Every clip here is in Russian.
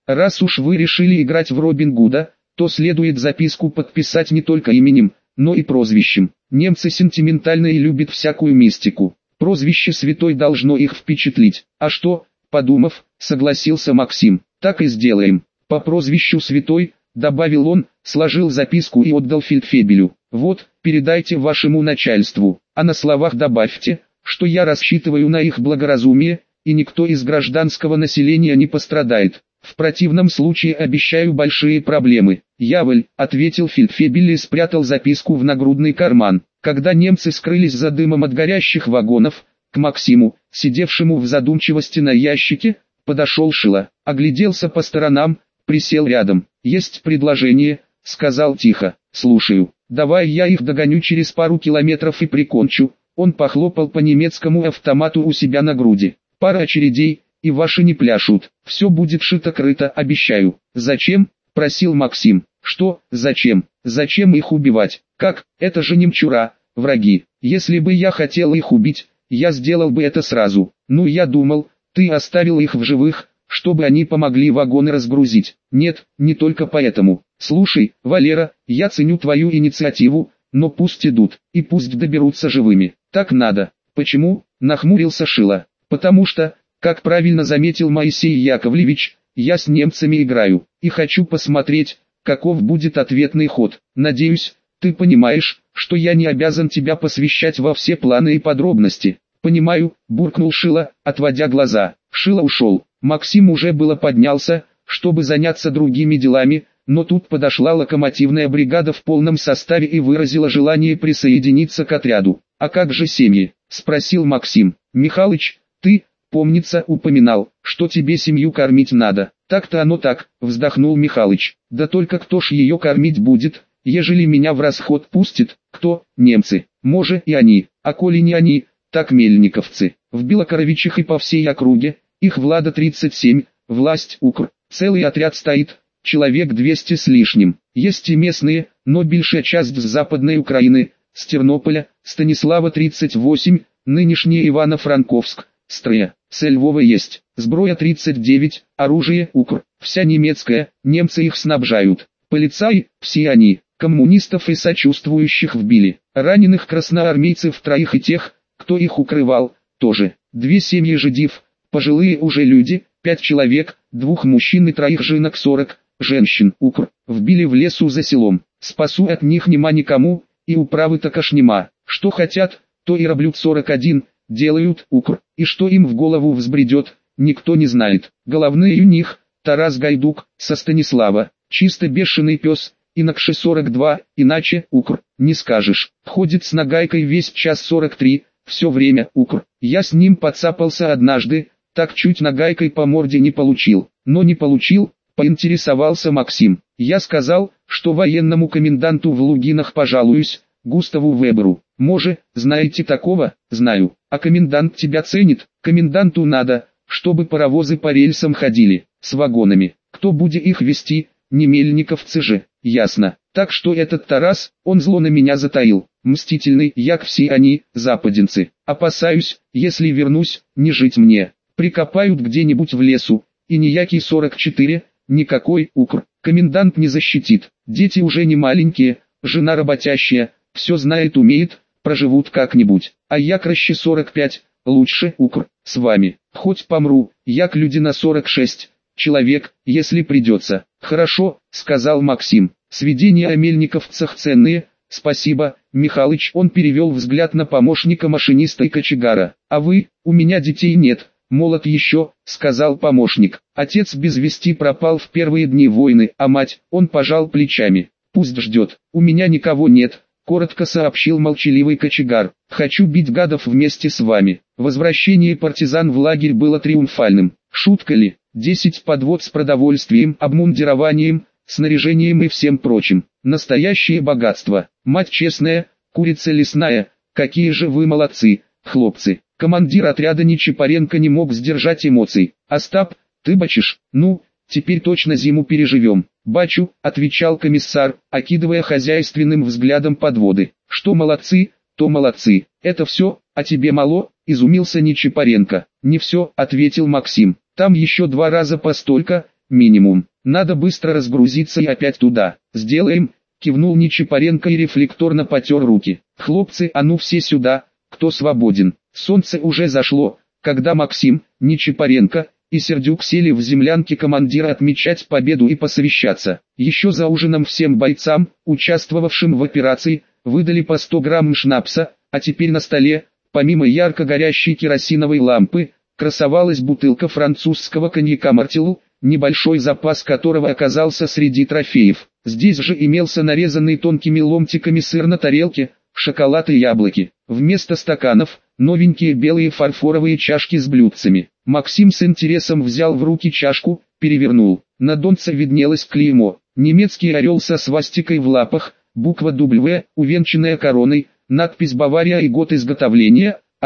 раз уж вы решили играть в Робин Гуда, то следует записку подписать не только именем, но и прозвищем. Немцы сентиментальны и любят всякую мистику. Прозвище «Святой» должно их впечатлить. А что, подумав, согласился Максим. Так и сделаем. По прозвищу «Святой», добавил он, сложил записку и отдал фельдфебелю. Вот, передайте вашему начальству, а на словах добавьте, что я рассчитываю на их благоразумие, и никто из гражданского населения не пострадает. В противном случае обещаю большие проблемы. «Яволь», — ответил фельдфебель и спрятал записку в нагрудный карман. Когда немцы скрылись за дымом от горящих вагонов, к Максиму, сидевшему в задумчивости на ящике, подошел Шила, огляделся по сторонам, присел рядом. «Есть предложение», — сказал тихо. «Слушаю. Давай я их догоню через пару километров и прикончу». Он похлопал по немецкому автомату у себя на груди. «Пара очередей, и ваши не пляшут. Все будет шито-крыто, обещаю». «Зачем?» — просил Максим. «Что, зачем? Зачем их убивать? Как? Это же немчура, враги. Если бы я хотел их убить, я сделал бы это сразу. Ну, я думал, ты оставил их в живых, чтобы они помогли вагоны разгрузить. Нет, не только поэтому. Слушай, Валера, я ценю твою инициативу, но пусть идут, и пусть доберутся живыми. Так надо». «Почему?» — нахмурился Шила. «Потому что, как правильно заметил Моисей Яковлевич, я с немцами играю, и хочу посмотреть, каков будет ответный ход. Надеюсь, ты понимаешь, что я не обязан тебя посвящать во все планы и подробности». «Понимаю», — буркнул Шила, отводя глаза. Шила ушел. Максим уже было поднялся, чтобы заняться другими делами, но тут подошла локомотивная бригада в полном составе и выразила желание присоединиться к отряду. «А как же семьи?» — спросил Максим. «Михалыч, ты, помнится, упоминал, что тебе семью кормить надо». «Так-то оно так», — вздохнул Михалыч. «Да только кто ж ее кормить будет, ежели меня в расход пустит? Кто? Немцы. Може и они, а коли не они, так мельниковцы. В Белокоровичах и по всей округе, их Влада 37, власть укр. Целый отряд стоит, человек 200 с лишним. Есть и местные, но большая часть с Западной Украины, с Тернополя, Станислава 38, нынешний Ивано-Франковск, Стрея, с Львова есть, сброя 39, оружие укр, вся немецкая, немцы их снабжают. Полицаи, все они, коммунистов и сочувствующих вбили, раненых красноармейцев троих и тех, кто их укрывал, тоже. 2 семьи жидив, пожилые уже люди, 5 человек, 2 мужчин и 3 женок 40, женщин, укр, вбили в лесу за селом. Спасу от них нема никому, и управы також нема. Что хотят, то и роблют 41, делают укр, и что им в голову взбредет, никто не знает. Головные у них, Тарас Гайдук, со Станислава, чисто бешеный пес, инакше 42, иначе укр, не скажешь. Ходит с нагайкой весь час 43, все время укр. Я с ним подцапался однажды, так чуть нагайкой по морде не получил. Но не получил, поинтересовался Максим. Я сказал, что военному коменданту в Лугинах пожалуюсь, Густаву Веберу. Може, знаете такого? Знаю. А комендант тебя ценит? Коменданту надо, чтобы паровозы по рельсам ходили, с вагонами. Кто будет их вести? Не мельниковцы же. Ясно. Так что этот Тарас, он зло на меня затаил. Мстительный, як все они, западенцы. Опасаюсь, если вернусь, не жить мне. Прикопают где-нибудь в лесу, и ниякий 44, никакой укр. Комендант не защитит. Дети уже не маленькие, жена работящая, все знает умеет, проживут как-нибудь. А я краще 45, лучше укр, с вами. Хоть помру, як люди на 46 человек, если придется. Хорошо, сказал Максим. Сведения о мельниковцах ценные. Спасибо, Михалыч. Он перевел взгляд на помощника машиниста и кочегара. А вы? У меня детей нет. Молод еще, сказал помощник. Отец без вести пропал в первые дни войны, а мать, он пожал плечами. Пусть ждет. У меня никого нет, коротко сообщил молчаливый кочегар. Хочу бить гадов вместе с вами. Возвращение партизан в лагерь было триумфальным. Шутка ли? 10 подвод с продовольствием, обмундированием, снаряжением и всем прочим. Настоящее богатство. Мать честная, курица лесная, какие же вы молодцы, хлопцы. Командир отряда Нечипаренко не мог сдержать эмоций. Остап, ты бачишь? Ну, теперь точно зиму переживем. Бачу, отвечал комиссар, окидывая хозяйственным взглядом подводы. Что молодцы, то молодцы. Это все, а тебе мало? Изумился Нечипаренко. Не все, ответил Максим. Там еще 2 раза постолько, минимум. Надо быстро разгрузиться и опять туда. Сделаем, кивнул Нечипаренко и рефлекторно потер руки. Хлопцы, а ну все сюда, кто свободен. Солнце уже зашло, когда Максим, Нечипаренко и Сердюк сели в землянке командира отмечать победу и посовещаться. Еще за ужином всем бойцам, участвовавшим в операции, выдали по 100 грамм шнапса, а теперь на столе, помимо ярко горящей керосиновой лампы, красовалась бутылка французского коньяка «Мартилу», небольшой запас которого оказался среди трофеев. Здесь же имелся нарезанный тонкими ломтиками сыр на тарелке, шоколад и яблоки. Вместо стаканов – новенькие белые фарфоровые чашки с блюдцами. Максим с интересом взял в руки чашку, перевернул. На донце виднелось клеймо. Немецкий орел со свастикой в лапах, буква W, увенчанная короной, надпись «Бавария» и год изготовления –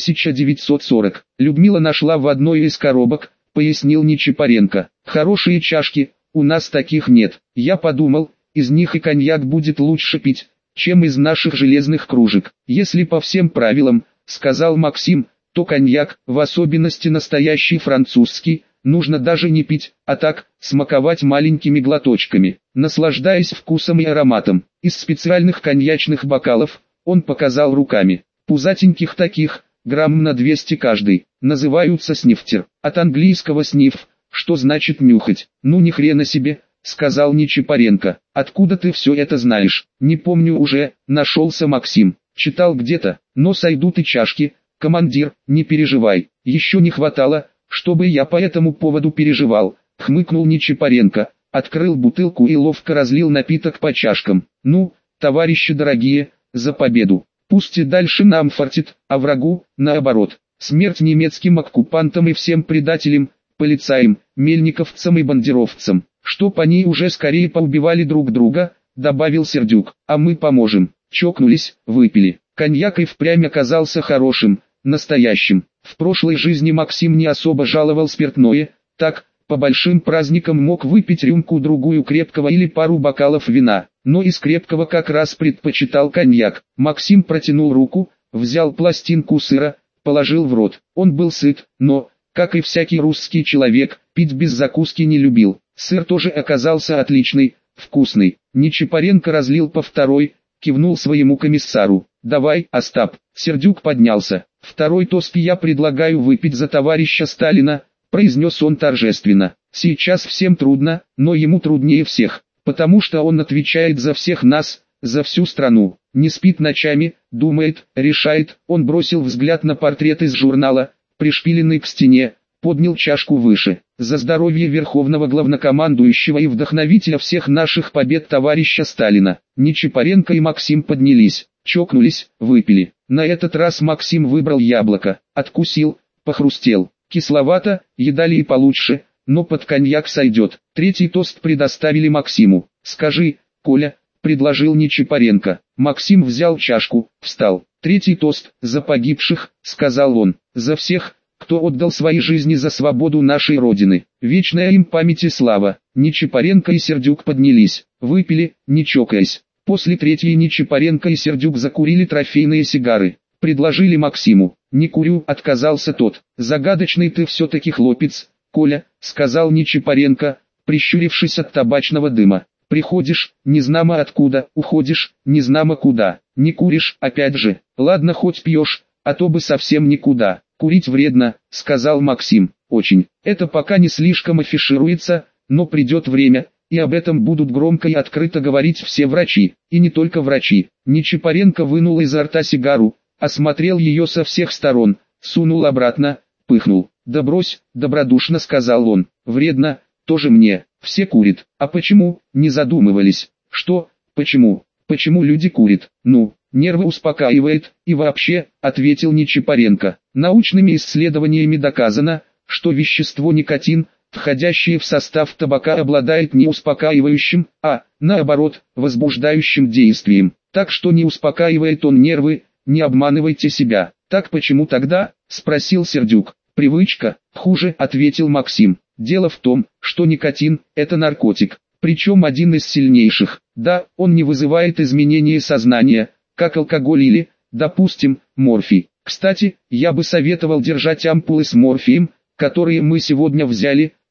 1940. Людмила нашла в одной из коробок, пояснил Нечипаренко. Хорошие чашки, у нас таких нет. Я подумал, из них и коньяк будет лучше пить, чем из наших железных кружек. Если по всем правилам, сказал Максим, то коньяк, в особенности настоящий французский, нужно даже не пить, а так, смаковать маленькими глоточками, наслаждаясь вкусом и ароматом. Из специальных коньячных бокалов, он показал руками, пузатеньких таких, грамм на 200 каждый, называются снифтер, от английского сниф, что значит нюхать. Ну ни хрена себе, сказал Нечипаренко. Откуда ты все это знаешь? Не помню уже, нашелся Максим. Читал где-то, но сойдут и чашки. Командир, не переживай. Еще не хватало, чтобы я по этому поводу переживал. Хмыкнул Нечипаренко, открыл бутылку и ловко разлил напиток по чашкам. Ну, товарищи дорогие, за победу. Пусть и дальше нам фартит, а врагу, наоборот. Смерть немецким оккупантам и всем предателям, полицаям, мельниковцам и бандеровцам. Чтоб они уже скорее поубивали друг друга, добавил Сердюк. А мы поможем. Чокнулись, выпили. Коньяк и впрямь оказался хорошим, настоящим. В прошлой жизни Максим не особо жаловал спиртное, так, по большим праздникам мог выпить рюмку-другую крепкого или пару бокалов вина, но из крепкого как раз предпочитал коньяк. Максим протянул руку, взял пластинку сыра, положил в рот. Он был сыт, но, как и всякий русский человек, пить без закуски не любил. Сыр тоже оказался отличный, вкусный. Нечипаренко разлил по второй, кивнул своему комиссару. «Давай, Остап». Сердюк поднялся. «Второй тост я предлагаю выпить за товарища Сталина», произнес он торжественно. «Сейчас всем трудно, но ему труднее всех, потому что он отвечает за всех нас, за всю страну. Не спит ночами, думает, решает». Он бросил взгляд на портрет из журнала, пришпиленный к стене, поднял чашку выше. «За здоровье верховного главнокомандующего и вдохновителя всех наших побед товарища Сталина». Нечипаренко и Максим поднялись, чокнулись, выпили. На этот раз Максим выбрал яблоко, откусил, похрустел. Кисловато, едали и получше, но под коньяк сойдет. Третий тост предоставили Максиму. «Скажи, Коля», — предложил Нечипаренко. Максим взял чашку, встал. «Третий тост, за погибших», — сказал он, — «за всех, кто отдал свои жизни за свободу нашей Родины. Вечная им память и слава». Нечипаренко и Сердюк поднялись, выпили, не чокаясь. После третьей Нечипаренко и Сердюк закурили трофейные сигары. Предложили Максиму. «Не курю», — отказался тот. «Загадочный ты все-таки хлопец, Коля», — сказал Нечипаренко, прищурившись от табачного дыма. «Приходишь, незнамо откуда, уходишь, незнамо куда. Не куришь, опять же. Ладно, хоть пьешь, а то бы совсем никуда». «Курить вредно», — сказал Максим. «Очень. Это пока не слишком афишируется, но придет время, и об этом будут громко и открыто говорить все врачи, и не только врачи». Нечипаренко вынул изо рта сигару, осмотрел ее со всех сторон, сунул обратно, пыхнул. «Да брось», — добродушно сказал он, — «вредно, тоже мне, все курят». «А почему?» — не задумывались. «Что, почему? Почему люди курят?» «Ну, нервы успокаивает, и вообще», — ответил Нечипаренко. «Научными исследованиями доказано, что вещество никотин, входящее в состав табака, обладает не успокаивающим, а, наоборот, возбуждающим действием. Так что не успокаивает он нервы, не обманывайте себя». «Так почему тогда?» — спросил Сердюк. «Привычка, хуже», — ответил Максим. «Дело в том, что никотин — это наркотик, причем один из сильнейших. Да, он не вызывает изменения сознания, как алкоголь или, допустим, морфий. Кстати, я бы советовал держать ампулы с морфием, которые мы сегодня взяли,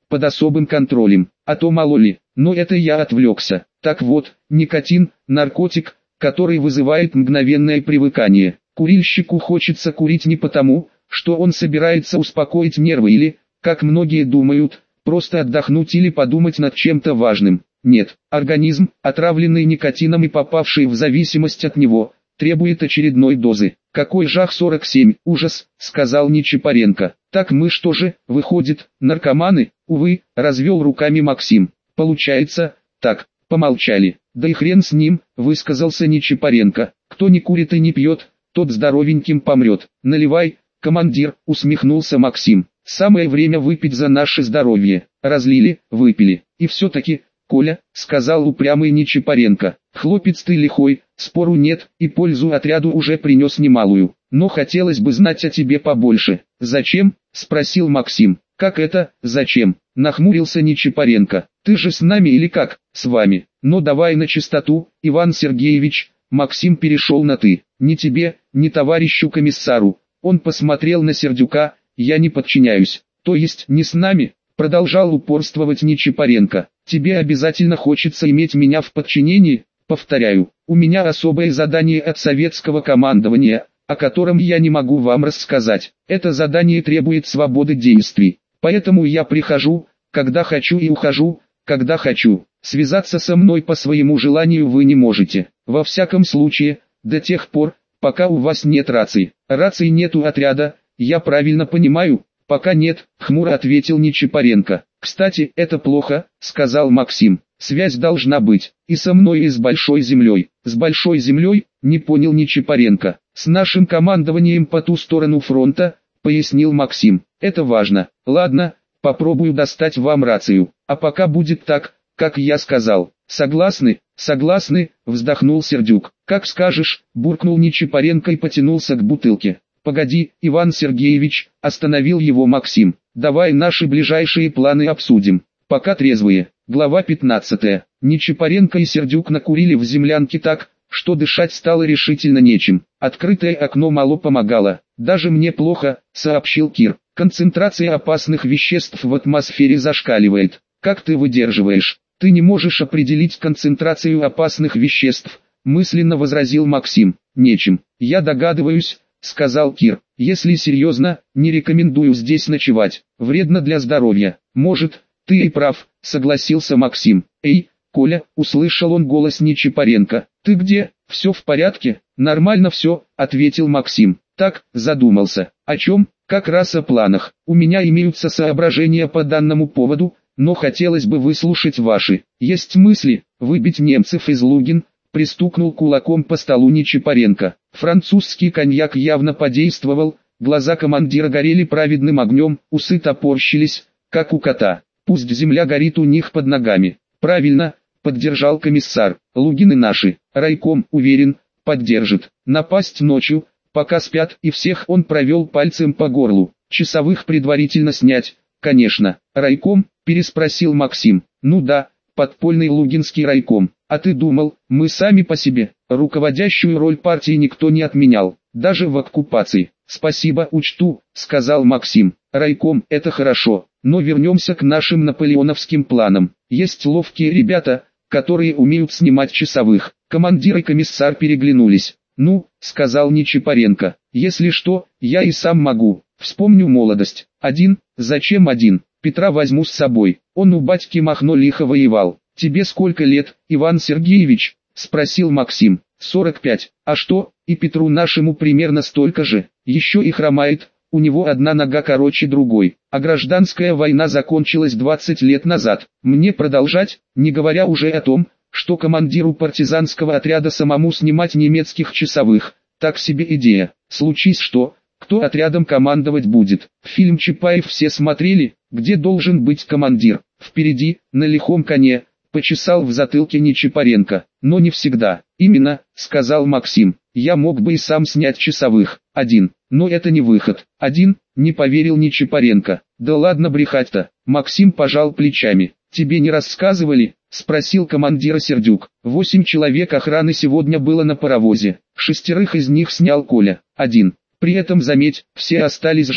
под особым контролем, а то мало ли, но это я отвлекся. Так вот, никотин – наркотик, который вызывает мгновенное привыкание. Курильщику хочется курить не потому, что он собирается успокоить нервы или, как многие думают, просто отдохнуть или подумать над чем-то важным. Нет, организм, отравленный никотином и попавший в зависимость от него, требует очередной дозы. «Какой жах 47, ужас», — сказал Нечипаренко. «Так мы что же, выходит, наркоманы?» «Увы», — развел руками Максим. «Получается, так». Помолчали. «Да и хрен с ним», — высказался Нечипаренко. «Кто не курит и не пьет, тот здоровеньким помрет». «Наливай, командир», — усмехнулся Максим. «Самое время выпить за наше здоровье». Разлили, выпили. «И все-таки, Коля», — сказал упрямый Нечипаренко, — «хлопец ты лихой, спору нет, и пользу отряду уже принес немалую. Но хотелось бы знать о тебе побольше». «Зачем?» — спросил Максим. «Как это, зачем?» — нахмурился Нечипаренко. «Ты же с нами или как?» «С вами. Но давай на чистоту, Иван Сергеевич». Максим перешел на «ты». «Ни тебе, ни товарищу комиссару». Он посмотрел на Сердюка. «Я не подчиняюсь». «То есть не с нами?» — продолжал упорствовать Нечипаренко. «Тебе обязательно хочется иметь меня в подчинении?» «Повторяю, у меня особое задание от советского командования, о котором я не могу вам рассказать. Это задание требует свободы действий. Поэтому я прихожу, когда хочу, и ухожу, когда хочу. Связаться со мной по своему желанию вы не можете. Во всяком случае, до тех пор, пока у вас нет раций. Раций нет у отряда, я правильно понимаю?» «Пока нет», — хмуро ответил Нечипаренко. «Кстати, это плохо», — сказал Максим. «Связь должна быть, и со мной, и с Большой Землей». «С Большой Землей?» — не понял Нечипаренко. «С нашим командованием по ту сторону фронта», — пояснил Максим. «Это важно. Ладно, попробую достать вам рацию. А пока будет так, как я сказал. Согласны?» «Согласны», — вздохнул Сердюк. «Как скажешь», — буркнул Нечипаренко и потянулся к бутылке. «Погоди, Иван Сергеевич», — остановил его Максим. «Давай наши ближайшие планы обсудим. Пока трезвые». Глава 15. Нечипаренко и Сердюк накурили в землянке так, что дышать стало решительно нечем. Открытое окно мало помогало. «Даже мне плохо», — сообщил Кир. «Концентрация опасных веществ в атмосфере зашкаливает. Как ты выдерживаешь?» «Ты не можешь определить концентрацию опасных веществ», — мысленно возразил Максим. «Нечем. Я догадываюсь», — сказал Кир. «Если серьезно, не рекомендую здесь ночевать. Вредно для здоровья». «Может, ты и прав», — согласился Максим. «Эй, Коля», — услышал он голос Нечипаренко. «Ты где? Все в порядке?» «Нормально все», — ответил Максим. «Так, задумался. О чем?» «Как раз о планах. У меня имеются соображения по данному поводу, но хотелось бы выслушать ваши. Есть мысли выбить немцев из Лугин?» Пристукнул кулаком по столу Нечипаренко. Французский коньяк явно подействовал, глаза командира горели праведным огнем, усы топорщились, как у кота. «Пусть земля горит у них под ногами». «Правильно», — поддержал комиссар. «Лугины наши, райком, уверен, поддержит. Напасть ночью, пока спят, и всех». Он провел пальцем по горлу. «Часовых предварительно снять, конечно». «Райком?» — переспросил Максим. «Ну да, подпольный Лугинский райком. А ты думал, мы сами по себе?» «Руководящую роль партии никто не отменял, даже в оккупации». «Спасибо, учту», — сказал Максим. «Райком — это хорошо, но вернемся к нашим наполеоновским планам. Есть ловкие ребята, которые умеют снимать часовых». Командир и комиссар переглянулись. «Ну», — сказал Нечипаренко, — «если что, я и сам могу. Вспомню молодость. Один? Зачем один? Петра возьму с собой. Он у батьки Махно лихо воевал». «Тебе сколько лет, Иван Сергеевич?» — спросил Максим. 45. «А что, и Петру нашему примерно столько же. Еще и хромает, у него одна нога короче другой. А гражданская война закончилась 20 лет назад. Мне продолжать, не говоря уже о том, что командиру партизанского отряда самому снимать немецких часовых. Так себе идея. Случись что, кто отрядом командовать будет?» Фильм Чапаев все смотрели, где должен быть командир. Впереди, на лихом коне, почесал в затылке Нечипаренко. «Но не всегда». «Именно», — сказал Максим. «Я мог бы и сам снять часовых. Один. Но это не выход». «Один?» — не поверил Нечипаренко. «Да ладно брехать-то». Максим пожал плечами. «Тебе не рассказывали?» — спросил командира Сердюк. 8 человек охраны сегодня было на паровозе. 6 из них снял Коля. Один. При этом, заметь, все остались живы.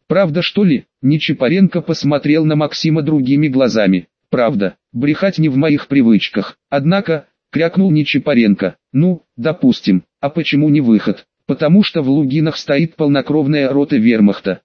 Правда, что ли? Нечипаренко посмотрел на Максима другими глазами. Правда, брехать не в моих привычках. Однако, крякнул Нечипаренко, ну, допустим, а почему не выход? Потому что в Лугинах стоит полнокровная рота вермахта,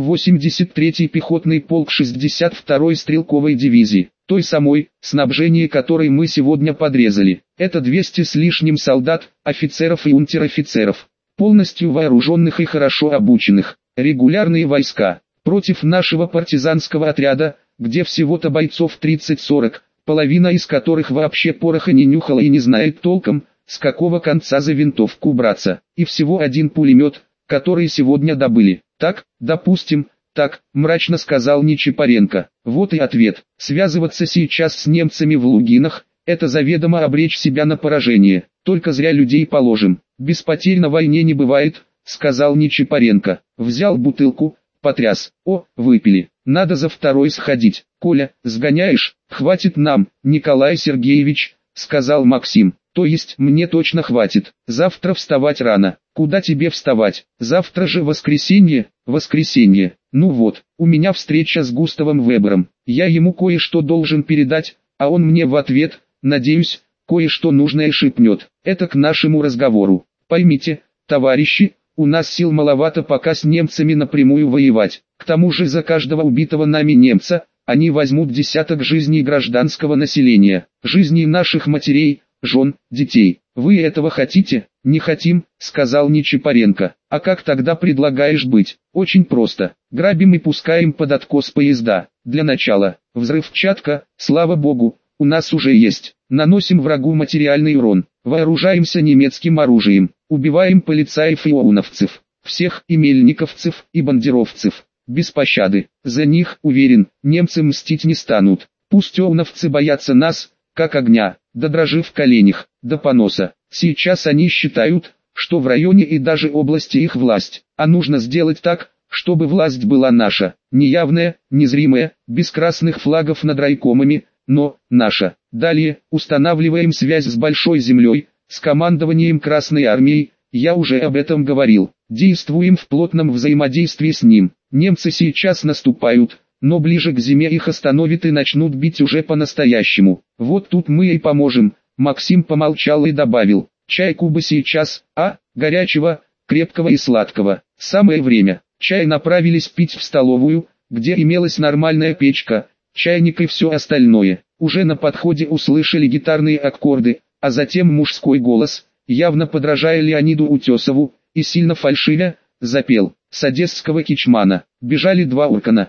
183-й пехотный полк 62-й стрелковой дивизии, той самой, снабжение которой мы сегодня подрезали. Это 200 с лишним солдат, офицеров и унтер-офицеров, полностью вооруженных и хорошо обученных, регулярные войска, против нашего партизанского отряда, где всего-то бойцов 30-40, половина из которых вообще пороха не нюхала и не знает толком, с какого конца за винтовку браться, и всего один пулемет, который сегодня добыли. Так, допустим, так, мрачно сказал Нечипаренко. Вот и ответ. Связываться сейчас с немцами в Лугинах, это заведомо обречь себя на поражение. Только зря людей положим. Без потерь на войне не бывает, сказал Нечипаренко. Взял бутылку, потряс. О, выпили. Надо за второй сходить. Коля, сгоняешь? Хватит нам, Николай Сергеевич, сказал Максим. То есть мне точно хватит. Завтра вставать рано. Куда тебе вставать? Завтра же воскресенье. Воскресенье. Ну вот, у меня встреча с Густавом Вебером. Я ему кое-что должен передать, а он мне в ответ, надеюсь, кое-что нужное шепнет. Это к нашему разговору. Поймите, товарищи, у нас сил маловато пока с немцами напрямую воевать. К тому же за каждого убитого нами немца, они возьмут десяток жизней гражданского населения, жизней наших матерей, жен, детей. Вы этого хотите? Не хотим, сказал Нечипаренко. А как тогда предлагаешь быть? Очень просто. Грабим и пускаем под откос поезда. Для начала, взрывчатка, слава богу, у нас уже есть. Наносим врагу материальный урон. Вооружаемся немецким оружием. Убиваем полицаев и оуновцев. Всех и мельниковцев, и бандеровцев. Без пощады. За них, уверен, немцы мстить не станут. Пусть оуновцы боятся нас, как огня, до дрожи в коленях, до поноса. Сейчас они считают, что в районе и даже области их власть, а нужно сделать так, чтобы власть была наша, неявная, незримая, без красных флагов над райкомами, но наша. Далее, устанавливаем связь с Большой Землей, с командованием Красной Армией, я уже об этом говорил, действуем в плотном взаимодействии с ним. Немцы сейчас наступают, но ближе к зиме их остановят и начнут бить уже по-настоящему. Вот тут мы и поможем. Максим помолчал и добавил, чайку бы сейчас, горячего, крепкого и сладкого. Самое время. Чай направились пить в столовую, где имелась нормальная печка, чайник и все остальное. Уже на подходе услышали гитарные аккорды, а затем мужской голос, явно подражая Леониду Утесову, и сильно фальшивя, запел. С одесского кичмана. Бежали два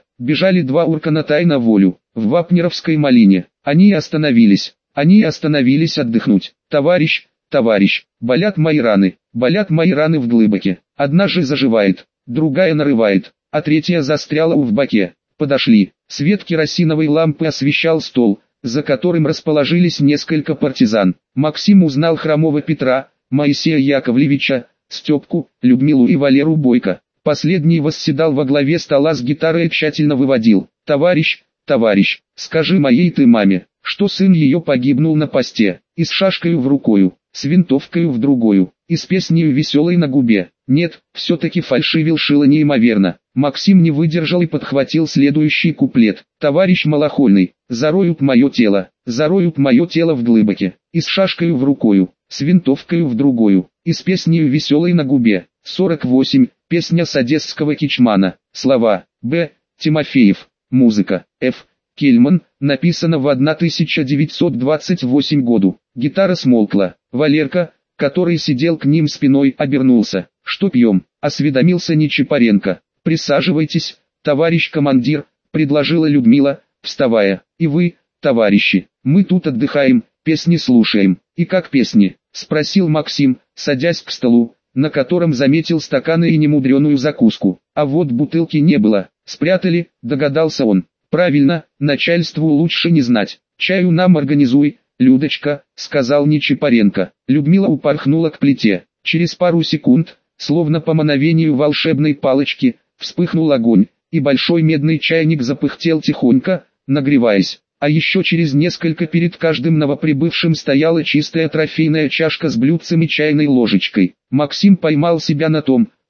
уркана тай на волю, в Вапнеровской малине. Они остановились отдохнуть. Товарищ, болят мои раны в глыбоке. Одна же заживает, другая нарывает, а третья застряла в боке. Подошли, свет керосиновой лампы освещал стол, за которым расположились несколько партизан. Максим узнал Хромого Петра, Моисея Яковлевича, Степку, Людмилу и Валеру Бойко. Последний восседал во главе стола с гитарой и тщательно выводил. Товарищ, скажи моей ты маме, что сын ее погибнул на посте, и с шашкою в рукою, с винтовкою в другую, и с песнею веселой на губе. Нет, все-таки фальшивил шило неимоверно. Максим не выдержал и подхватил следующий куплет. Товарищ малохольный, зароют мое тело в глыбоке, и с шашкою в рукою, с винтовкою в другую, и с песнею веселой на губе. 48. Песня с одесского кичмана. Слова Б. Тимофеев. Музыка Ф. Кельман. Написано в 1928 году. Гитара смолкла. Валерка, который сидел к ним спиной, обернулся. «Что пьем?» – осведомился Нечипаренко. «Присаживайтесь, товарищ командир», – предложила Людмила, вставая. «И вы, товарищи, мы тут отдыхаем, песни слушаем». «И как песни?» – спросил Максим, садясь к столу, на котором заметил стаканы и немудреную закуску. А вот бутылки не было, спрятали, догадался он. «Правильно, начальству лучше не знать. Чаю нам организуй, Людочка», — сказал Нечипаренко. Людмила упорхнула к плите. Через пару секунд, словно по мановению волшебной палочки, вспыхнул огонь, и большой медный чайник запыхтел тихонько, нагреваясь. А еще через несколько перед каждым новоприбывшим стояла чистая трофейная чашка с блюдцем и чайной ложечкой. Максим поймал себя на том,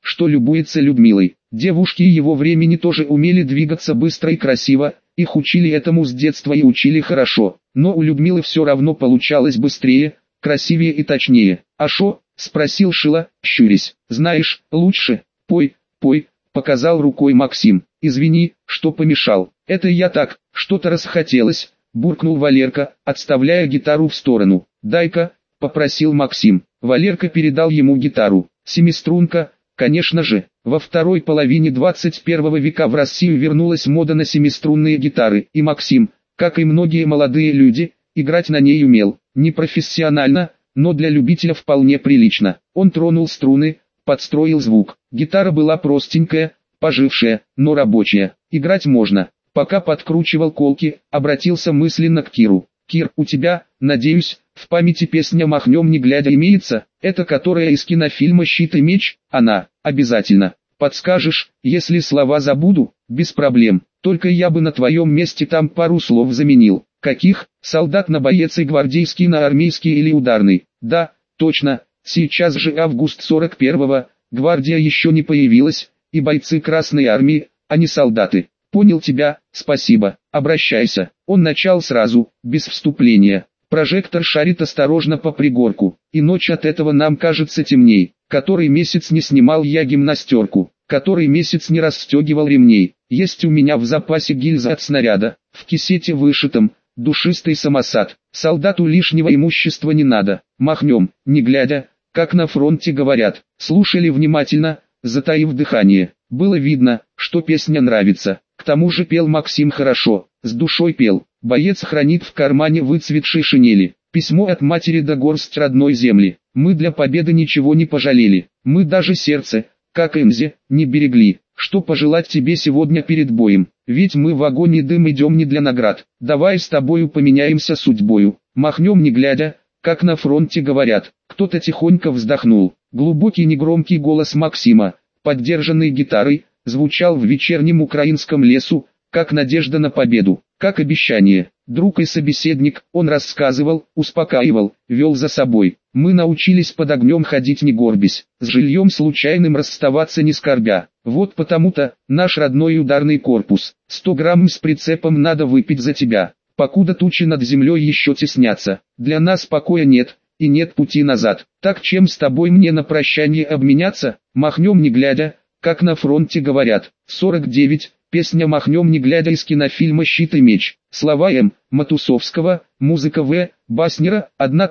что любуется Людмилой. Девушки его времени тоже умели двигаться быстро и красиво, их учили этому с детства и учили хорошо. Но у Людмилы все равно получалось быстрее, красивее и точнее. «А шо?» – спросил Шила, щурясь. «Знаешь, лучше, пой, пой», – показал рукой Максим. «Извини, что помешал. Это я так, что-то расхотелось», – буркнул Валерка, отставляя гитару в сторону. «Дай-ка», – попросил Максим. Валерка передал ему гитару. Семиструнка, конечно же. Во второй половине 21 века в Россию вернулась мода на семиструнные гитары, и Максим, как и многие молодые люди, играть на ней умел. Не профессионально, но для любителя вполне прилично. Он тронул струны, подстроил звук. Гитара была простенькая, пожившая, но рабочая. Играть можно. Пока подкручивал колки, обратился мысленно к Киру. «Кир, у тебя, надеюсь, в памяти песня «Махнем не глядя» имеется? Это которая из кинофильма «Щит и меч»?» «Она, обязательно. Подскажешь, если слова забуду?» «Без проблем. Только я бы на твоем месте там пару слов заменил». «Каких? Солдат на боец и гвардейский на армейский или ударный?» «Да, точно. Сейчас же август 41-го, гвардия еще не появилась, и бойцы Красной армии, а не солдаты». «Понял тебя, спасибо, обращайся». Он начал сразу, без вступления. Прожектор шарит осторожно по пригорку, и ночь от этого нам кажется темней. Который месяц не снимал я гимнастерку, который месяц не расстегивал ремней. Есть у меня в запасе гильза от снаряда, в кисете вышитом, душистый самосад. Солдату лишнего имущества не надо. Махнем, не глядя, как на фронте говорят. Слушали внимательно, затаив дыхание. Было видно, что песня нравится. К тому же пел Максим хорошо, с душой пел. Боец хранит в кармане выцветшей шинели письмо от матери да горсть родной земли. Мы для победы ничего не пожалели. Мы даже сердце, как Эмзи, не берегли. Что пожелать тебе сегодня перед боем? Ведь мы в огонь и дым идем не для наград. Давай с тобою поменяемся судьбою. Махнем не глядя, как на фронте говорят. Кто-то тихонько вздохнул. Глубокий негромкий голос Максима, поддержанный гитарой, звучал в вечернем украинском лесу, как надежда на победу, как обещание. Друг и собеседник, он рассказывал, успокаивал, вел за собой. Мы научились под огнем ходить не горбясь, с жильем случайным расставаться не скорбя. Вот потому-то, наш родной ударный корпус, 100 грамм с прицепом надо выпить за тебя. Покуда тучи над землей еще теснятся, для нас покоя нет, и нет пути назад. Так чем с тобой мне на прощание обменяться? Махнем не глядя, как на фронте говорят. 49. Песня «Махнем не глядя» из кинофильма «Щит и меч». Слова М. Матусовского, музыка В. Баснера,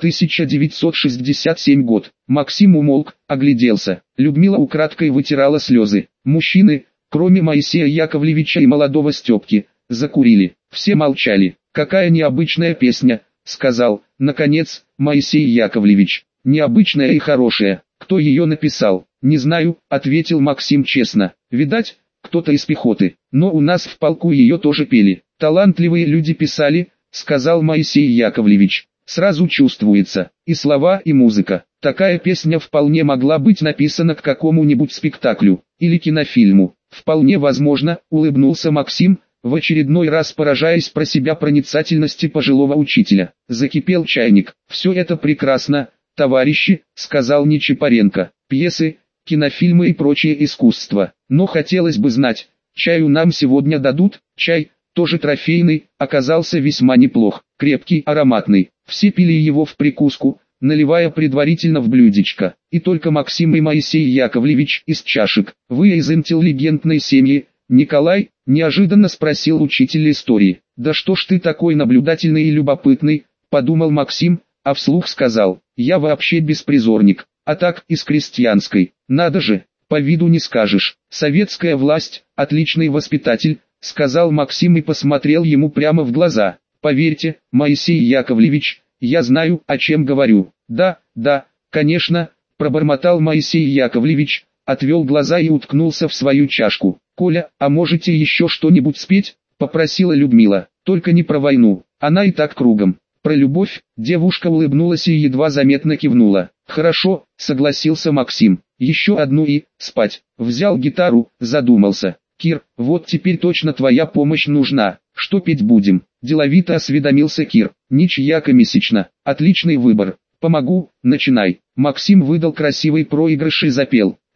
1967 год. Максим умолк, огляделся. Людмила украдкой вытирала слезы. Мужчины, кроме Моисея Яковлевича и молодого Степки, закурили. Все молчали. «Какая необычная песня», — сказал, наконец, Моисей Яковлевич. «Необычная и хорошая. Кто ее написал?» «Не знаю», — ответил Максим честно. «Видать, кто-то из пехоты. Но у нас в полку ее тоже пели. Талантливые люди писали», — сказал Моисей Яковлевич. «Сразу чувствуется. И слова, и музыка. Такая песня вполне могла быть написана к какому-нибудь спектаклю или кинофильму». «Вполне возможно», — улыбнулся Максим, в очередной раз поражаясь про себя проницательности пожилого учителя. Закипел чайник. «Все это прекрасно, товарищи», — сказал Нечипаренко. «Пьесы, кинофильмы и прочее искусство. Но хотелось бы знать, чаю нам сегодня дадут?» Чай, тоже трофейный, оказался весьма неплох, крепкий, ароматный. Все пили его в прикуску, наливая предварительно в блюдечко. И только Максим и Моисей Яковлевич из чашек. «Вы из интеллигентной семьи, Николай?» — неожиданно спросил учитель истории. «Да что ж ты такой наблюдательный и любопытный?» — подумал Максим, а вслух сказал: «Я вообще беспризорник, а так из крестьянской. Надо же, по виду не скажешь. Советская власть, отличный воспитатель», — сказал Максим и посмотрел ему прямо в глаза. «Поверьте, Моисей Яковлевич, я знаю, о чем говорю». «Да, да, конечно», — пробормотал Моисей Яковлевич, отвел глаза и уткнулся в свою чашку. «Коля, а можете еще что-нибудь спеть?» — попросила Людмила. «Только не про войну, она и так кругом. Про любовь». Девушка улыбнулась и едва заметно кивнула. «Хорошо», — согласился Максим. «Еще одну и спать». Взял гитару, задумался. «Кир, вот теперь точно твоя помощь нужна. Что петь будем?» Деловито осведомился Кир. «Ничья месячно. Отличный выбор. Помогу, начинай». Максим выдал красивый проигрыш и запел.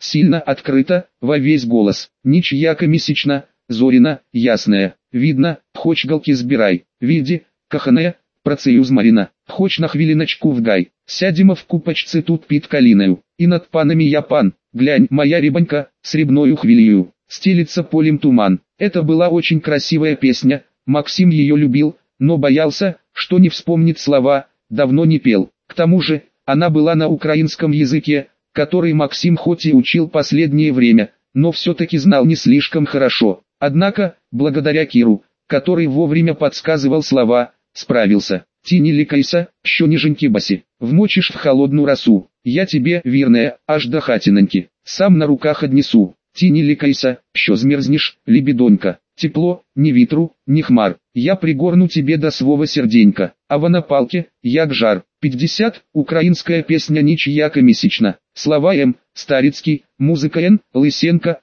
сильно, открыто, во весь голос. Ничьяка месячна, зорина, ясная, видно, хоч галки збирай, види, кахане, процеюз Марина, хоч на хвилиночку в гай, сядемо в купочце тут пит калиною, и над панами я пан, глянь, моя рибонька, с рябною хвилею, стелится полем туман. Это была очень красивая песня, Максим ее любил, но боялся, что не вспомнит слова, давно не пел. К тому же, она была на украинском языке, который Максим хоть и учил последнее время, но все-таки знал не слишком хорошо. Однако, благодаря Киру, который вовремя подсказывал слова, справился. «Ти не ликайся, що ниженьки баси, вмочишь в холодную росу, я тебе, верная, аж до хатиноньки, сам на руках однесу. Ти не ликайся, що змерзнешь, лебедонька, тепло, ни ветру, ни хмар, я пригорну тебе до свого серденька, а на палке, як жар». 50. Украинская песня «Ничьяка месячна». Слова М. Старицкий, музыка Н. Лысенко,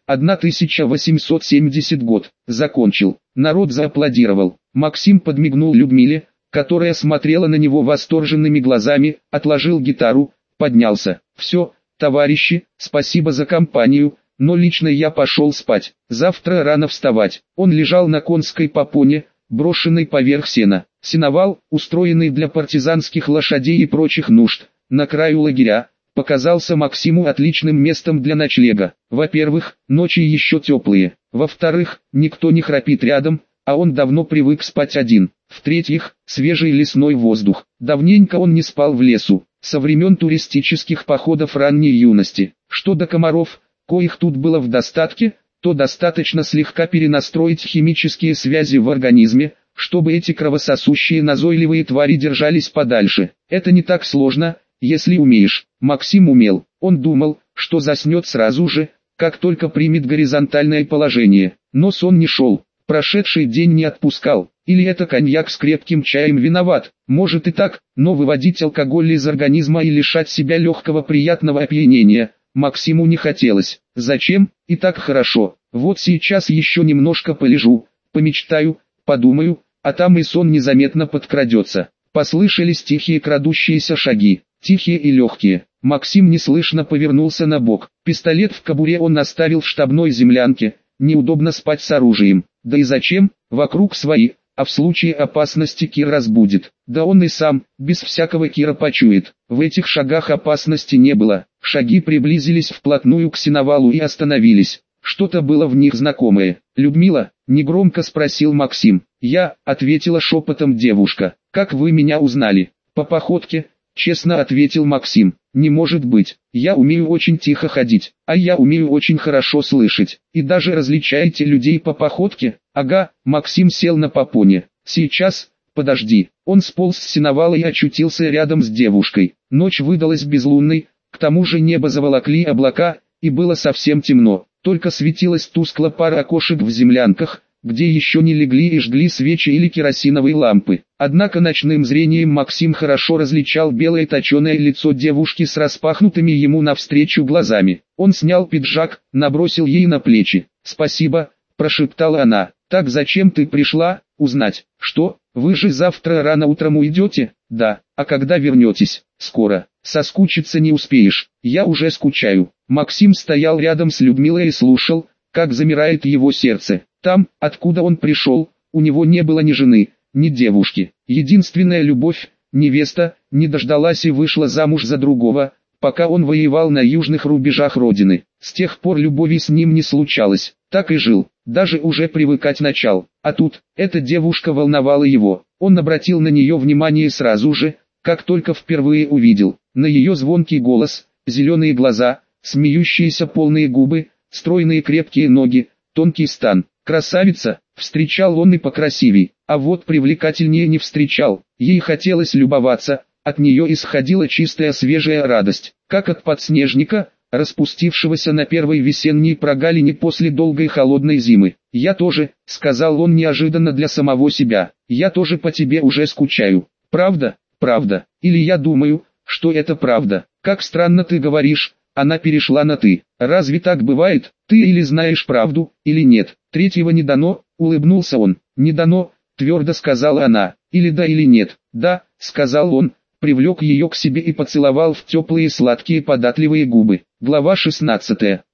1870 год. Закончил. Народ зааплодировал. Максим подмигнул Людмиле, которая смотрела на него восторженными глазами, отложил гитару, поднялся. «Все, товарищи, спасибо за компанию, но лично я пошел спать. Завтра рано вставать». Он лежал на конской попоне, брошенный поверх сена. Сеновал, устроенный для партизанских лошадей и прочих нужд, на краю лагеря, показался Максиму отличным местом для ночлега. Во-первых, ночи еще теплые. Во-вторых, никто не храпит рядом, а он давно привык спать один. В-третьих, свежий лесной воздух. Давненько он не спал в лесу, со времен туристических походов ранней юности. Что до комаров, коих тут было в достатке, то достаточно слегка перенастроить химические связи в организме, чтобы эти кровососущие назойливые твари держались подальше. Это не так сложно, если умеешь. Максим умел. Он думал, что заснет сразу же, как только примет горизонтальное положение. Но сон не шел. Прошедший день не отпускал. Или это коньяк с крепким чаем виноват? Может и так, но выводить алкоголь из организма и лишать себя легкого приятного опьянения Максиму не хотелось. Зачем? И так хорошо. Вот сейчас еще немножко полежу, помечтаю, подумаю, а там и сон незаметно подкрадется. Послышались тихие крадущиеся шаги, тихие и легкие. Максим неслышно повернулся на бок. Пистолет в кобуре он оставил в штабной землянке. Неудобно спать с оружием. Да и зачем? Вокруг свои, а в случае опасности Кир разбудит. Да он и сам, без всякого Кира почует. В этих шагах опасности не было. Шаги приблизились вплотную к сеновалу и остановились. Что-то было в них знакомое. «Людмила?» — негромко спросил Максим. «Я», — ответила шепотом девушка. «Как вы меня узнали?» «По походке», — честно ответил Максим. «Не может быть. Я умею очень тихо ходить, а я умею очень хорошо слышать. И даже различаете людей по походке?» «Ага». Максим сел на попоне. «Сейчас, подожди». Он сполз с сеновала и очутился рядом с девушкой. Ночь выдалась безлунной, к тому же небо заволокли облака, и было совсем темно. Только светилась тускло пара окошек в землянках, где еще не легли и жгли свечи или керосиновые лампы. Однако ночным зрением Максим хорошо различал белое точеное лицо девушки с распахнутыми ему навстречу глазами. Он снял пиджак, набросил ей на плечи. «Спасибо», — прошептала она. «Так зачем ты пришла? Узнать, что? Вы же завтра рано утром уйдете?» «Да, а когда вернетесь?» «Скоро. Соскучиться не успеешь, я уже скучаю». Максим стоял рядом с Людмилой и слушал, как замирает его сердце. Там, откуда он пришел, у него не было ни жены, ни девушки. Единственная любовь, невеста, не дождалась и вышла замуж за другого, пока он воевал на южных рубежах родины. С тех пор любови с ним не случалось, так и жил, даже уже привыкать начал. А тут, эта девушка волновала его. Он обратил на нее внимание сразу же, как только впервые увидел. На ее звонкий голос, зеленые глаза, смеющиеся полные губы, стройные крепкие ноги, тонкий стан. Красавица, встречал он и покрасивей, а вот привлекательнее не встречал. Ей хотелось любоваться, от нее исходила чистая свежая радость, как от подснежника, распустившегося на первой весенней прогалине после долгой холодной зимы. «Я тоже», — сказал он неожиданно для самого себя, — «я тоже по тебе уже скучаю». «Правда? Правда? Или я думаю, что это правда? Как странно ты говоришь». Она перешла на «ты». «Разве так бывает? Ты или знаешь правду, или нет. Третьего не дано», — улыбнулся он. «Не дано», — твердо сказала она. «Или да, или нет». «Да», — сказал он, привлек ее к себе и поцеловал в теплые сладкие податливые губы. Глава 16.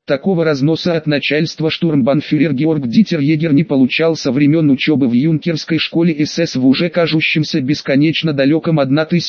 Такого разноса от начальства штурмбанфюрер Георг Дитер Егер не получал со времен учебы в юнкерской школе СС в уже кажущемся бесконечно далеком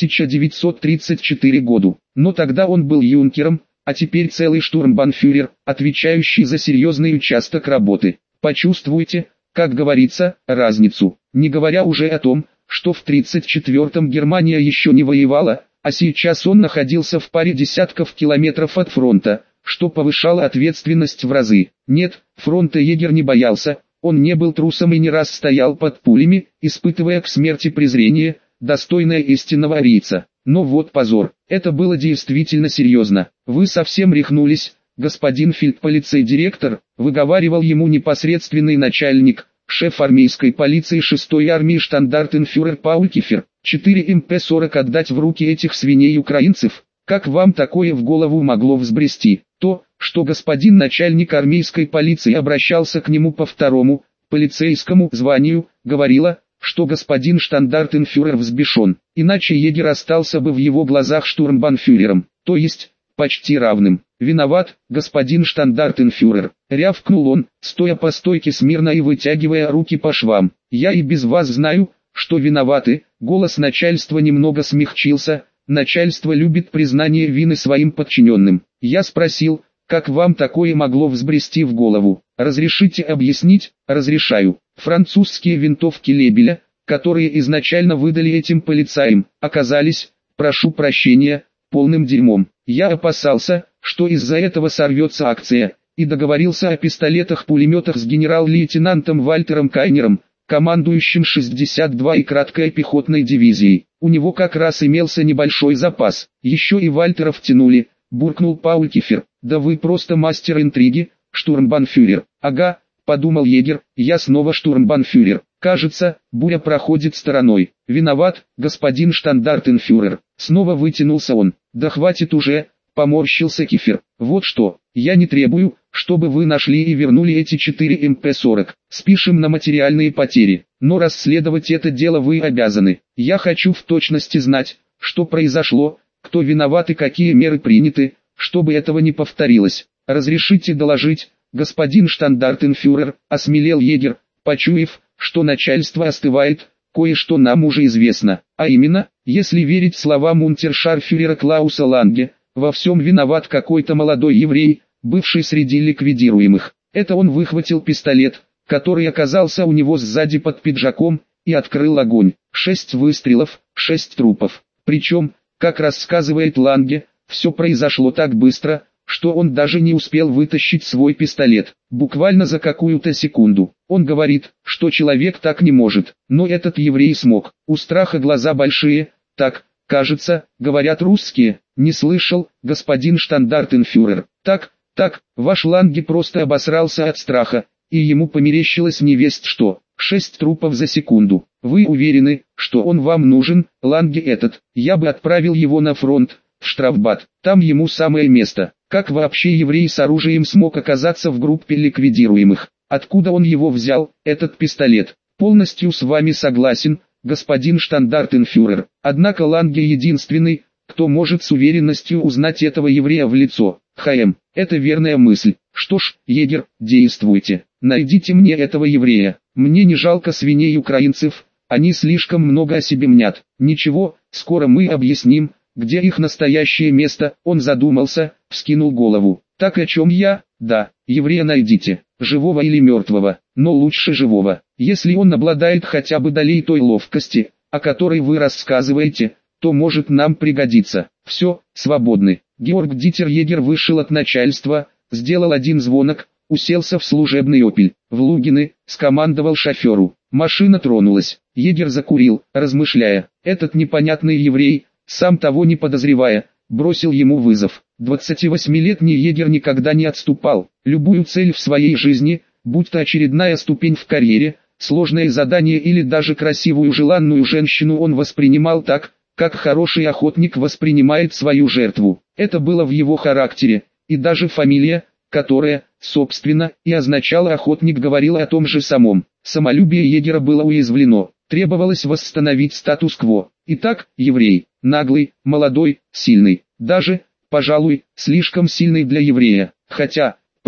1934 году. Но тогда он был юнкером, а теперь целый штурмбанфюрер, отвечающий за серьезный участок работы. Почувствуйте, как говорится, разницу. Не говоря уже о том, что в 1934-м Германия еще не воевала, а сейчас он находился в паре десятков километров от фронта, что повышало ответственность в разы. Нет, фронта Егер не боялся, он не был трусом и не раз стоял под пулями, испытывая к смерти презрение, достойное истинного арийца. Но вот позор, это было действительно серьезно. Вы совсем рехнулись, господин фельдполицей-директор, выговаривал ему непосредственный начальник, шеф армейской полиции 6-й армии штандартенфюрер Пауль Кифер. 4 МП-40 отдать в руки этих свиней-украинцев? Как вам такое в голову могло взбрести? То, что господин начальник армейской полиции обращался к нему по второму, полицейскому званию, говорило, что господин штандартенфюрер взбешен, иначе Егер остался бы в его глазах штурмбанфюрером, то есть, почти равным. «Виноват, господин штандартенфюрер», — рявкнул он, стоя по стойке смирно и вытягивая руки по швам. «Я и без вас знаю, что виноваты». Голос начальства немного смягчился, начальство любит признание вины своим подчиненным. Я спросил, как вам такое могло взбрести в голову? Разрешите объяснить? Разрешаю. Французские винтовки Лебеля, которые изначально выдали этим полицаям, оказались, прошу прощения, полным дерьмом. Я опасался, что из-за этого сорвется акция, и договорился о пистолетах-пулеметах с генерал-лейтенантом Вальтером Кайнером, командующим 62-й краткой пехотной дивизией. У него как раз имелся небольшой запас. Еще и Вальтеров тянули, буркнул Пауль Кифер. Да вы просто мастер интриги, штурмбанфюрер. Ага, подумал Егер, я снова штурмбанфюрер. Кажется, буря проходит стороной. Виноват, господин штандартенфюрер. Снова вытянулся он. Да хватит уже, поморщился Кифер. Вот что, я не требую, чтобы вы нашли и вернули эти 4 МП-40. Спишем на материальные потери. Но расследовать это дело вы обязаны. Я хочу в точности знать, что произошло, кто виноват и какие меры приняты, чтобы этого не повторилось. Разрешите доложить, господин штандартенфюрер, осмелел Егер, почуяв, что начальство остывает. Кое-что нам уже известно, а именно, если верить словам унтершарфюрера Клауса Ланге, во всем виноват какой-то молодой еврей, бывший среди ликвидируемых. Это он выхватил пистолет, который оказался у него сзади под пиджаком, и открыл огонь. 6 выстрелов, 6 трупов. Причем, как рассказывает Ланге, все произошло так быстро, что он даже не успел вытащить свой пистолет. Буквально за какую-то секунду. Он говорит, что человек так не может, но этот еврей смог. У страха глаза большие, так, кажется, говорят русские. Не слышал, господин штандартенфюрер. Так, ваш Ланге просто обосрался от страха, и ему померещилось невесть что. 6 трупов за секунду. Вы уверены, что он вам нужен, Ланге этот? Я бы отправил его на фронт, в штрафбат. Там ему самое место. Как вообще еврей с оружием смог оказаться в группе ликвидируемых? Откуда он его взял, этот пистолет? Полностью с вами согласен, господин штандартенфюрер. Однако Ланге единственный, кто может с уверенностью узнать этого еврея в лицо. Это верная мысль. Что ж, Егер, действуйте. Найдите мне этого еврея. Мне не жалко свиней украинцев, они слишком много о себе мнят. Ничего, скоро мы объясним, где их настоящее место. Он задумался, вскинул голову. Так о чем я? Да, еврея найдите, живого или мертвого, но лучше живого. Если он обладает хотя бы долей той ловкости, о которой вы рассказываете, то может нам пригодиться. Все, свободны. Георг Дитер Егер вышел от начальства, сделал один звонок, уселся в служебный «Опель». В Лугины, скомандовал шоферу. Машина тронулась. Егер закурил, размышляя. Этот непонятный еврей, сам того не подозревая, бросил ему вызов. 28-летний Егер никогда не отступал. Любую цель в своей жизни, будь то очередная ступень в карьере, сложное задание или даже красивую желанную женщину, он воспринимал так, как хороший охотник воспринимает свою жертву. Это было в его характере, и даже фамилия, которая, собственно, и означала охотник, говорила о том же самом. Самолюбие Егера было уязвлено, требовалось восстановить статус-кво. Итак, еврей, наглый, молодой, сильный, даже, пожалуй, слишком сильный для еврея. Хотя,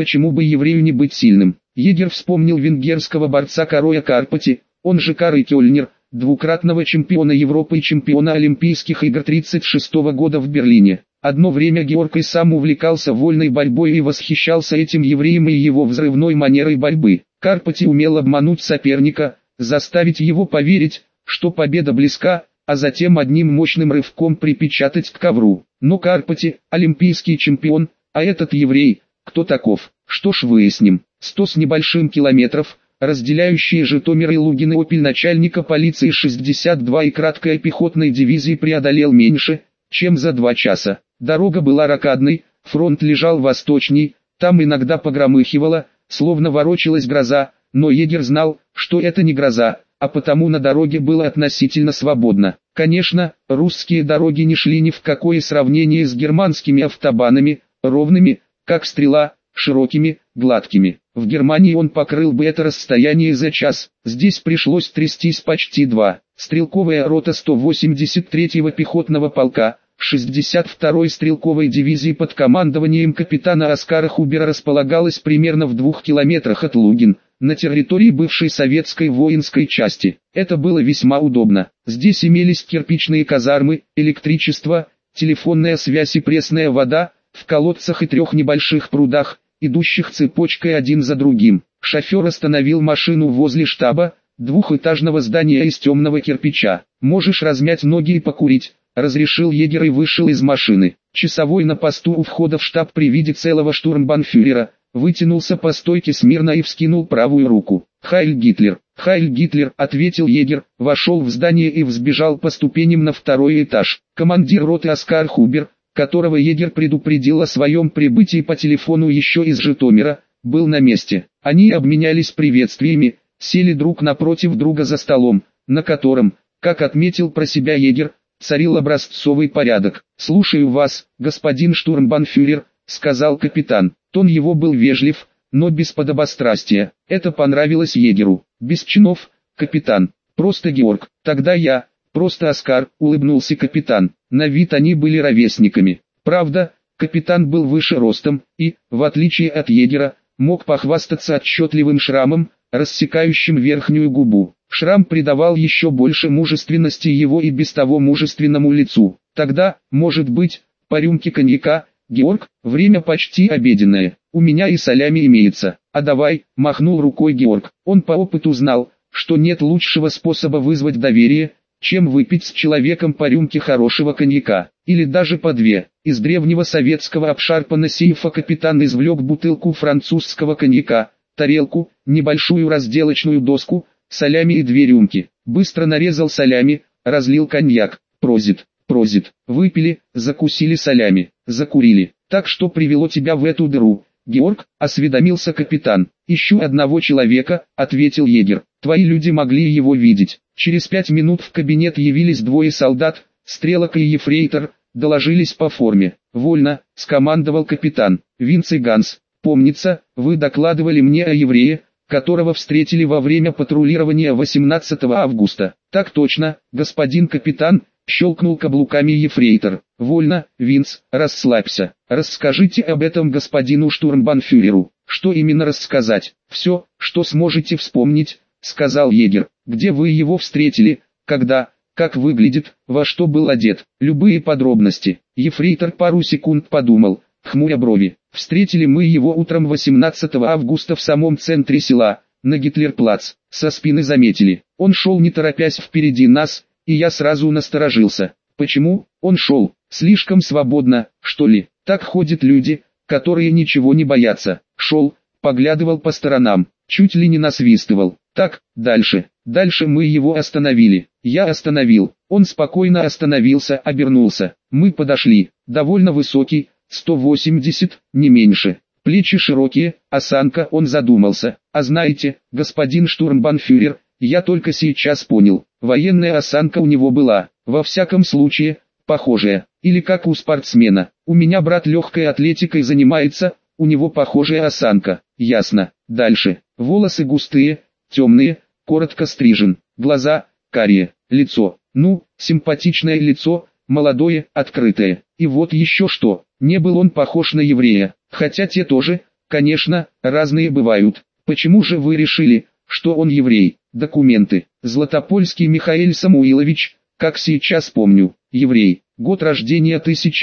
Почему бы еврею не быть сильным? Егер вспомнил венгерского борца Кароя Карпати, он же Карой Кёльнер, двукратного чемпиона Европы и чемпиона Олимпийских игр 1936 года в Берлине. Одно время Георг и сам увлекался вольной борьбой и восхищался этим евреем и его взрывной манерой борьбы. Карпати умел обмануть соперника, заставить его поверить, что победа близка, а затем одним мощным рывком припечатать к ковру. Но Карпати – олимпийский чемпион, а этот еврей – кто таков? Что ж, выясним. 100 с небольшим километров, разделяющие Житомир и Лугин, Опель начальника полиции 62 и краткой пехотной дивизии преодолел меньше, чем за 2 часа. Дорога была рокадной, фронт лежал восточней, там иногда погромыхивало, словно ворочалась гроза, но егерь знал, что это не гроза, а потому на дороге было относительно свободно. Конечно, русские дороги не шли ни в какое сравнение с германскими автобанами, ровными, как стрела, широкими, гладкими. В Германии он покрыл бы это расстояние за час, здесь пришлось трястись почти 2. Стрелковая рота 183-го пехотного полка, 62-й стрелковой дивизии под командованием капитана Оскара Хубера располагалась примерно в 2 километрах от Лугин, на территории бывшей советской воинской части. Это было весьма удобно. Здесь имелись кирпичные казармы, электричество, телефонная связь и пресная вода, в колодцах и 3 небольших прудах, идущих цепочкой один за другим. Шофер остановил машину возле штаба, двухэтажного здания из темного кирпича. «Можешь размять ноги и покурить», — разрешил егерь и вышел из машины. Часовой на посту у входа в штаб при виде целого штурмбанфюрера вытянулся по стойке смирно и вскинул правую руку. «Хайль Гитлер! Хайль Гитлер!» — ответил егерь, вошел в здание и взбежал по ступеням на 2-й этаж. Командир роты Оскар Хубер, которого егерь предупредил о своем прибытии по телефону еще из Житомира, был на месте. Они обменялись приветствиями, сели друг напротив друга за столом, на котором, как отметил про себя егерь, царил образцовый порядок. «Слушаю вас, господин штурмбанфюрер», — сказал капитан. Тон его был вежлив, но без подобострастия. Это понравилось егеру. «Без чинов, капитан. Просто Георг. Тогда я, просто Оскар», — улыбнулся капитан. На вид они были ровесниками. Правда, капитан был выше ростом и, в отличие от егера, мог похвастаться отчетливым шрамом, рассекающим верхнюю губу. Шрам придавал еще больше мужественности его и без того мужественному лицу. «Тогда, может быть, по рюмке коньяка, Георг, время почти обеденное, у меня и солями имеется, а давай», — махнул рукой Георг. Он по опыту знал, что нет лучшего способа вызвать доверие, чем выпить с человеком по рюмке хорошего коньяка, или даже по 2. Из древнего советского обшарпана сейфа капитан извлек бутылку французского коньяка, тарелку, небольшую разделочную доску, солями и 2 рюмки. Быстро нарезал солями, разлил коньяк. «Прозит, прозит». Выпили, закусили солями, закурили. «Так что привело тебя в эту дыру, Георг?» — осведомился капитан. «Ищу одного человека», — ответил егерь. «Твои люди могли его видеть». Через 5 минут в кабинет явились 2 солдат, стрелок и ефрейтор, доложились по форме. «Вольно», — скомандовал капитан. «Винц и Ганс, помнится, вы докладывали мне о еврее, которого встретили во время патрулирования 18 августа». «Так точно, господин капитан», — щелкнул каблуками ефрейтор. «Вольно, Винц, расслабься. Расскажите об этом господину штурмбанфюреру». «Что именно рассказать?» «Все, что сможете вспомнить», — сказал егерь. «Где вы его встретили, когда, как выглядит, во что был одет, любые подробности». Ефрейтор пару секунд подумал, хмуря брови. «Встретили мы его утром 18 августа в самом центре села, на Гитлерплац. Со спины заметили. Он шел не торопясь впереди нас, и я сразу насторожился. Почему? Он шел слишком свободно, что ли? Так ходят люди, которые ничего не боятся. Шел, поглядывал по сторонам, чуть ли не насвистывал. Так, дальше. Дальше мы его остановили. Я остановил. Он спокойно остановился, обернулся. Мы подошли. Довольно высокий, 180, не меньше. Плечи широкие, осанка». Он задумался. «А знаете, господин штурмбанфюрер, я только сейчас понял, военная осанка у него была, во всяком случае, похожая, или как у спортсмена. У меня брат легкой атлетикой занимается, у него похожая осанка». «Ясно. Дальше. Волосы густые, темные, коротко стрижен, глаза, карие, лицо, ну, симпатичное лицо, молодое, открытое. И вот еще что, не был он похож на еврея, хотя те тоже, Конечно, разные бывают. Почему же вы решили, что он еврей? Документы. Златопольский Михаил Самуилович, как сейчас помню, еврей. Год рождения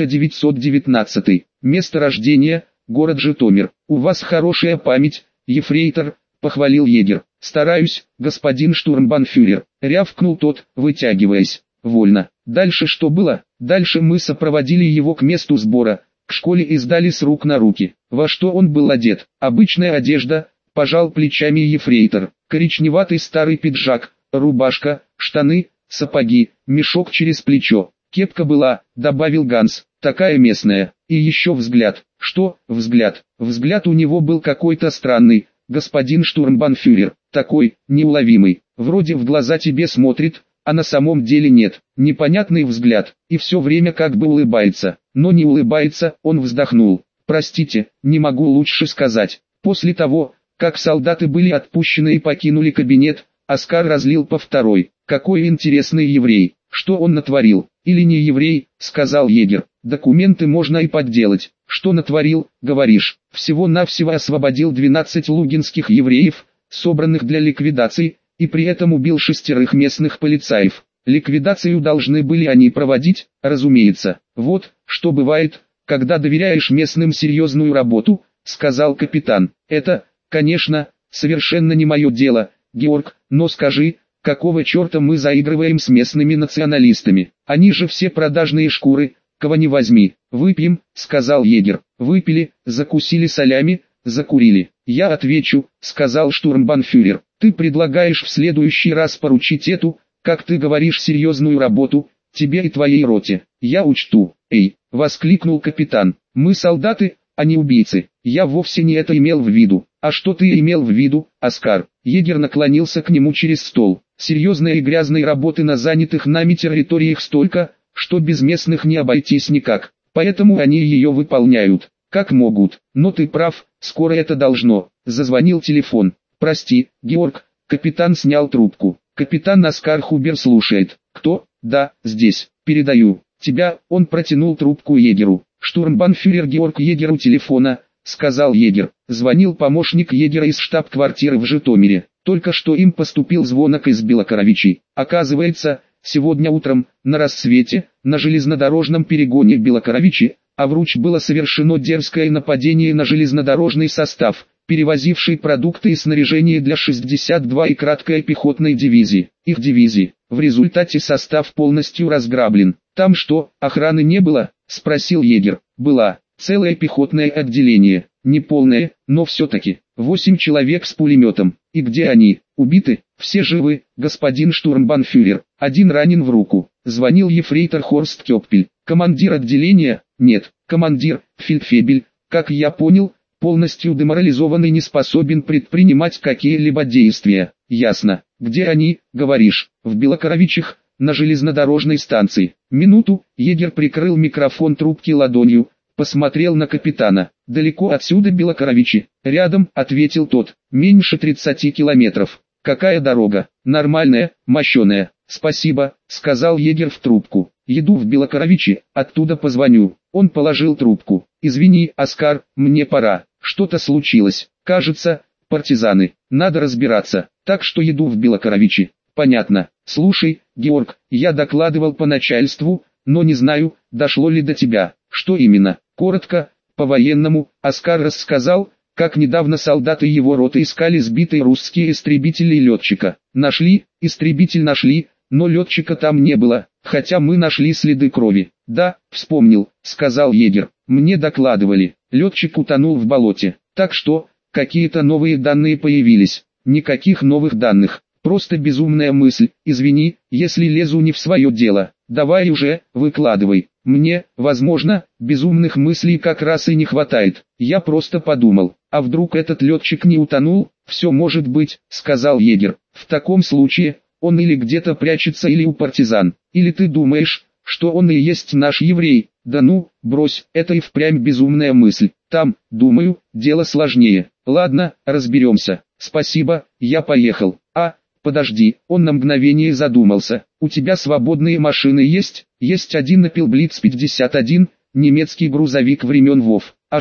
1919. Место рождения – город Житомир. У вас хорошая память, ефрейтор, похвалил егерь. Стараюсь, господин штурмбанфюрер, рявкнул тот, вытягиваясь. Вольно. Дальше что было? Дальше мы сопроводили его к месту сбора, к школе и сдали с рук на руки. Во что он был одет? Обычная одежда, пожал плечами ефрейтор. Коричневатый старый пиджак, рубашка, штаны, сапоги, мешок через плечо. Кепка была, добавил Ганс, такая местная. И еще взгляд. Что, взгляд? Взгляд у него был какой-то странный, господин штурмбанфюрер, такой, неуловимый. Вроде в глаза тебе смотрит, а на самом деле нет. Непонятный взгляд, и все время как бы улыбается. Но не улыбается, он вздохнул. Простите, не могу лучше сказать. После того, как солдаты были отпущены и покинули кабинет, Оскар разлил по второй. Какой интересный еврей. Что он натворил? Или не еврей, сказал егерь. Документы можно и подделать. Что натворил, говоришь? Всего-навсего освободил 12 лугинских евреев, собранных для ликвидации, и при этом убил 6 местных полицаев. Ликвидацию должны были они проводить, разумеется. Вот, что бывает, когда доверяешь местным серьезную работу, сказал капитан. Это, конечно, совершенно не мое дело, Георг, но скажи, какого черта мы заигрываем с местными националистами? Они же все продажные шкуры, кого не возьми. Выпьем, сказал егерь. Выпили, закусили солями, закурили. Я отвечу, сказал штурмбанфюрер. Ты предлагаешь в следующий раз поручить эту, как ты говоришь, серьезную работу, тебе и твоей роте. Я учту. Эй, воскликнул капитан. Мы солдаты, а не убийцы. Я вовсе не это имел в виду. А что ты имел в виду, Оскар? Егерь наклонился к нему через стол. Серьезной и грязной работы на занятых нами территориях столько, что без местных не обойтись никак. Поэтому они ее выполняют, как могут. Но ты прав, скоро это должно. Зазвонил телефон. Прости, Георг, капитан снял трубку. Капитан Оскар Хубер слушает. Кто? Да, здесь. Передаю. Тебя, он протянул трубку егеру. Штурмбанфюрер Георг егеру телефона, сказал егерь. Звонил помощник егеря из штаб-квартиры в Житомире. Только что им поступил звонок из Белокоровичей. Оказывается, сегодня утром, на рассвете, на железнодорожном перегоне Белокоровичи, Авруч было совершено дерзкое нападение на железнодорожный состав, перевозивший продукты и снаряжение для 62-й краткой пехотной дивизии. Их дивизии. В результате состав полностью разграблен. Там что, охраны не было? Спросил егерь. Была. Целое пехотное отделение. Не полное, но все-таки. 8 человек с пулеметом. И где они? Убиты? Все живы, господин штурмбанфюрер. Один ранен в руку. Звонил ефрейтор Хорст Кёппель. Командир отделения? Нет. Командир, фельдфебель, как я понял, полностью деморализован и не способен предпринимать какие-либо действия. Ясно. Где они, говоришь? В Белокоровичах, на железнодорожной станции. Минуту, егерь прикрыл микрофон трубки ладонью, посмотрел на капитана. Далеко отсюда Белокоровичи? Рядом, ответил тот. Меньше 30 километров. Какая дорога? Нормальная, мощеная. Спасибо, сказал егерь в трубку. Еду в Белокоровичи, оттуда позвоню. Он положил трубку. Извини, Оскар, мне пора. Что-то случилось. Кажется, партизаны. Надо разбираться. Так что еду в Белокоровичи. Понятно. Слушай, Георг, я докладывал по начальству, но не знаю, дошло ли до тебя. Что именно? Коротко, по-военному, Оскар рассказал, как недавно солдаты его роты искали сбитые русские истребители и летчика. Нашли, истребитель нашли, но летчика там не было, хотя мы нашли следы крови. Да, вспомнил, сказал егерь. Мне докладывали, летчик утонул в болоте. Так что, какие-то новые данные появились. Никаких новых данных. Просто безумная мысль. Извини, если лезу не в свое дело. Давай уже, выкладывай. Мне, возможно, безумных мыслей как раз и не хватает. Я просто подумал, а вдруг этот летчик не утонул? Все может быть, сказал егерь. В таком случае, он или где-то прячется, или у партизан. Или ты думаешь, что он и есть наш еврей? Да ну, брось, это и впрямь безумная мысль. Там, думаю, дело сложнее. Ладно, разберемся. Спасибо, я поехал. Подожди, он на мгновение задумался. У тебя свободные машины есть? Есть один Opel Blitz 51, немецкий грузовик времен ВОВ. А что,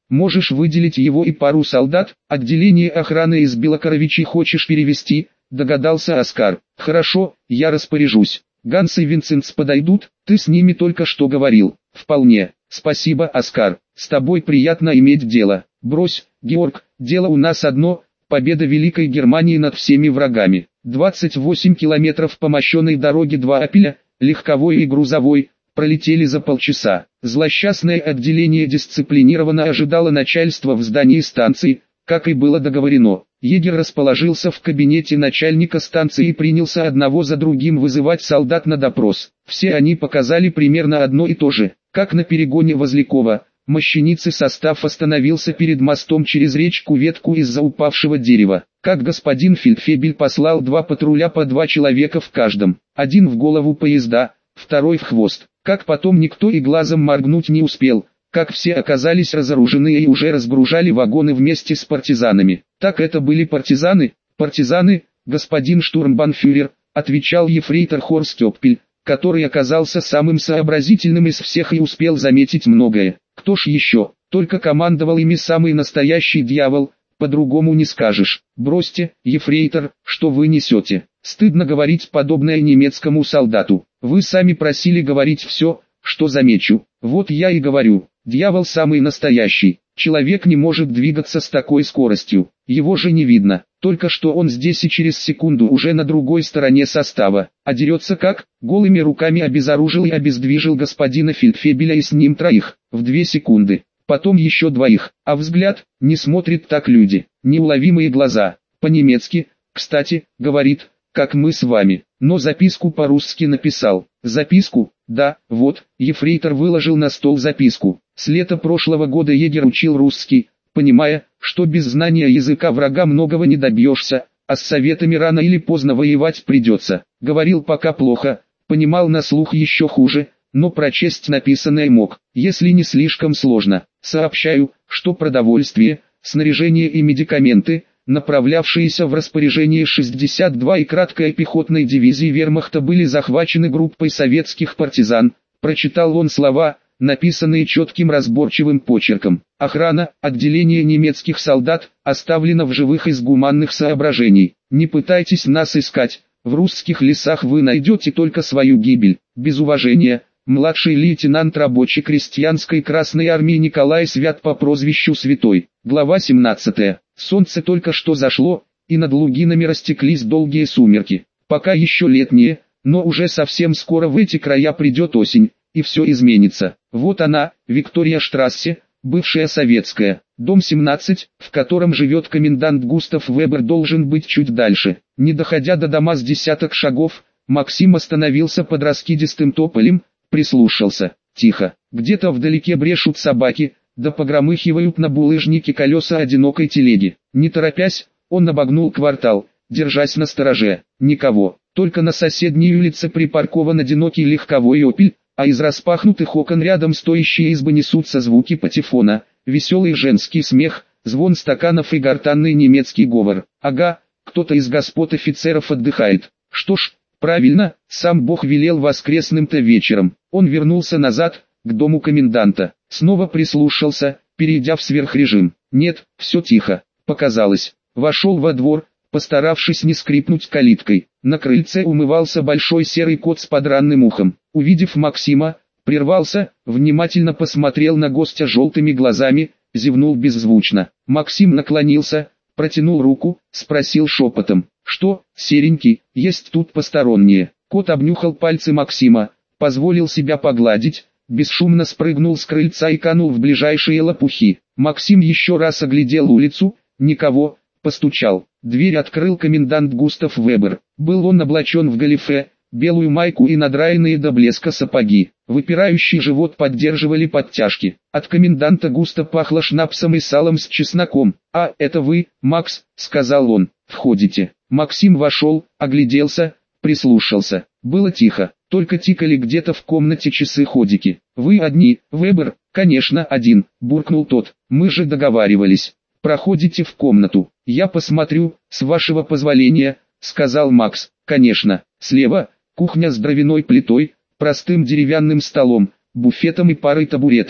Можешь выделить его и пару солдат, отделение охраны из Белокоровичей хочешь перевести, догадался Оскар. Хорошо, я распоряжусь. Ганс и Винсентс подойдут, ты с ними только что говорил. Вполне. Спасибо, Оскар, с тобой приятно иметь дело. Брось, Георг, дело у нас одно, победа Великой Германии над всеми врагами. 28 километров по мощенной дороге, 2 «Опеля», легковой и грузовой, пролетели за полчаса. Злосчастное отделение дисциплинированно ожидало начальства в здании станции, как и было договорено. Егер расположился в кабинете начальника станции и принялся одного за другим вызывать солдат на допрос. Все они показали примерно одно и то же. Как на перегоне возле Кова, мощеницый состав остановился перед мостом через речку ветку из-за упавшего дерева. Как господин фельдфебель послал 2 патруля по 2 человека в каждом. Один в голову поезда, второй в хвост. Как потом никто и глазом моргнуть не успел. Как все оказались разоружены и уже разгружали вагоны вместе с партизанами. Так это были партизаны? Партизаны, господин штурмбанфюрер, отвечал ефрейтор Хорст Оппель, который оказался самым сообразительным из всех и успел заметить многое. Кто ж еще? Только командовал ими самый настоящий дьявол, по-другому не скажешь. Бросьте, ефрейтор, что вы несете. Стыдно говорить подобное немецкому солдату. Вы сами просили говорить все, что замечу. Вот я и говорю. Дьявол самый настоящий. Человек не может двигаться с такой скоростью. Его же не видно. Только что он здесь и через секунду уже на другой стороне состава. А дерется как? Голыми руками обезоружил и обездвижил господина фельдфебеля и с ним 3 в 2 секунды. Потом еще 2. А взгляд, не смотрит так люди. Неуловимые глаза. По-немецки, кстати, говорит, как мы с вами. Но записку по-русски написал. Записку? Да, вот, ефрейтор выложил на стол записку. С лета прошлого года егер учил русский, понимая, что без знания языка врага многого не добьешься, а с советами рано или поздно воевать придется. Говорил пока плохо, понимал на слух еще хуже, но прочесть написанное мог, если не слишком сложно. Сообщаю, что продовольствие, снаряжение и медикаменты, направлявшиеся в распоряжение 62-й краткой пехотной дивизии вермахта, были захвачены группой советских партизан. Прочитал он слова, написанные четким разборчивым почерком. Охрана, отделение немецких солдат, оставлено в живых из гуманных соображений. Не пытайтесь нас искать, в русских лесах вы найдете только свою гибель. Без уважения, младший лейтенант рабочей крестьянской Красной Армии Николай Свят по прозвищу Святой. Глава 17. Солнце только что зашло, и над Лугинами растеклись долгие сумерки. Пока еще летние, но уже совсем скоро в эти края придет осень, и все изменится. Вот она, Виктория-штрассе, бывшая советская. Дом 17, в котором живет комендант Густав Вебер, должен быть чуть дальше. Не доходя до дома с десяток шагов, Максим остановился под раскидистым тополем, прислушался. Тихо. Где-то вдалеке брешут собаки, да погромыхивают на булыжнике колеса одинокой телеги. Не торопясь, он обогнул квартал, держась настороже. Никого. Только на соседней улице припаркован одинокий легковой «Опель», а из распахнутых окон рядом стоящие избы несутся звуки патефона, веселый женский смех, звон стаканов и гортанный немецкий говор. Ага, кто-то из господ офицеров отдыхает. Что ж, правильно, сам Бог велел воскресным-то вечером. Он вернулся назад, к дому коменданта. Снова прислушался, перейдя в сверхрежим. Нет, все тихо. Показалось. Вошел во двор, постаравшись не скрипнуть калиткой. На крыльце умывался большой серый кот с подранным ухом. Увидев Максима, прервался, внимательно посмотрел на гостя желтыми глазами, зевнул беззвучно. Максим наклонился, протянул руку, спросил шепотом. «Что, серенький, есть тут посторонние?» Кот обнюхал пальцы Максима, позволил себя погладить, бесшумно спрыгнул с крыльца и канул в ближайшие лопухи. Максим еще раз оглядел улицу, никого, постучал. Дверь открыл комендант Густав Вебер. Был он облачен в галифе, белую майку и надраенные до блеска сапоги. Выпирающий живот поддерживали подтяжки. От коменданта густо пахло шнапсом и салом с чесноком. «А, это вы, Макс», — сказал он. «Входите». Максим вошел, огляделся, прислушался. Было тихо, только тикали где-то в комнате часы-ходики. «Вы одни, Вебер?» «Конечно, один», — буркнул тот. «Мы же договаривались. Проходите в комнату. Я посмотрю, с вашего позволения», — сказал Макс. «Конечно. Слева, кухня с дровяной плитой, простым деревянным столом, буфетом и парой табуреток.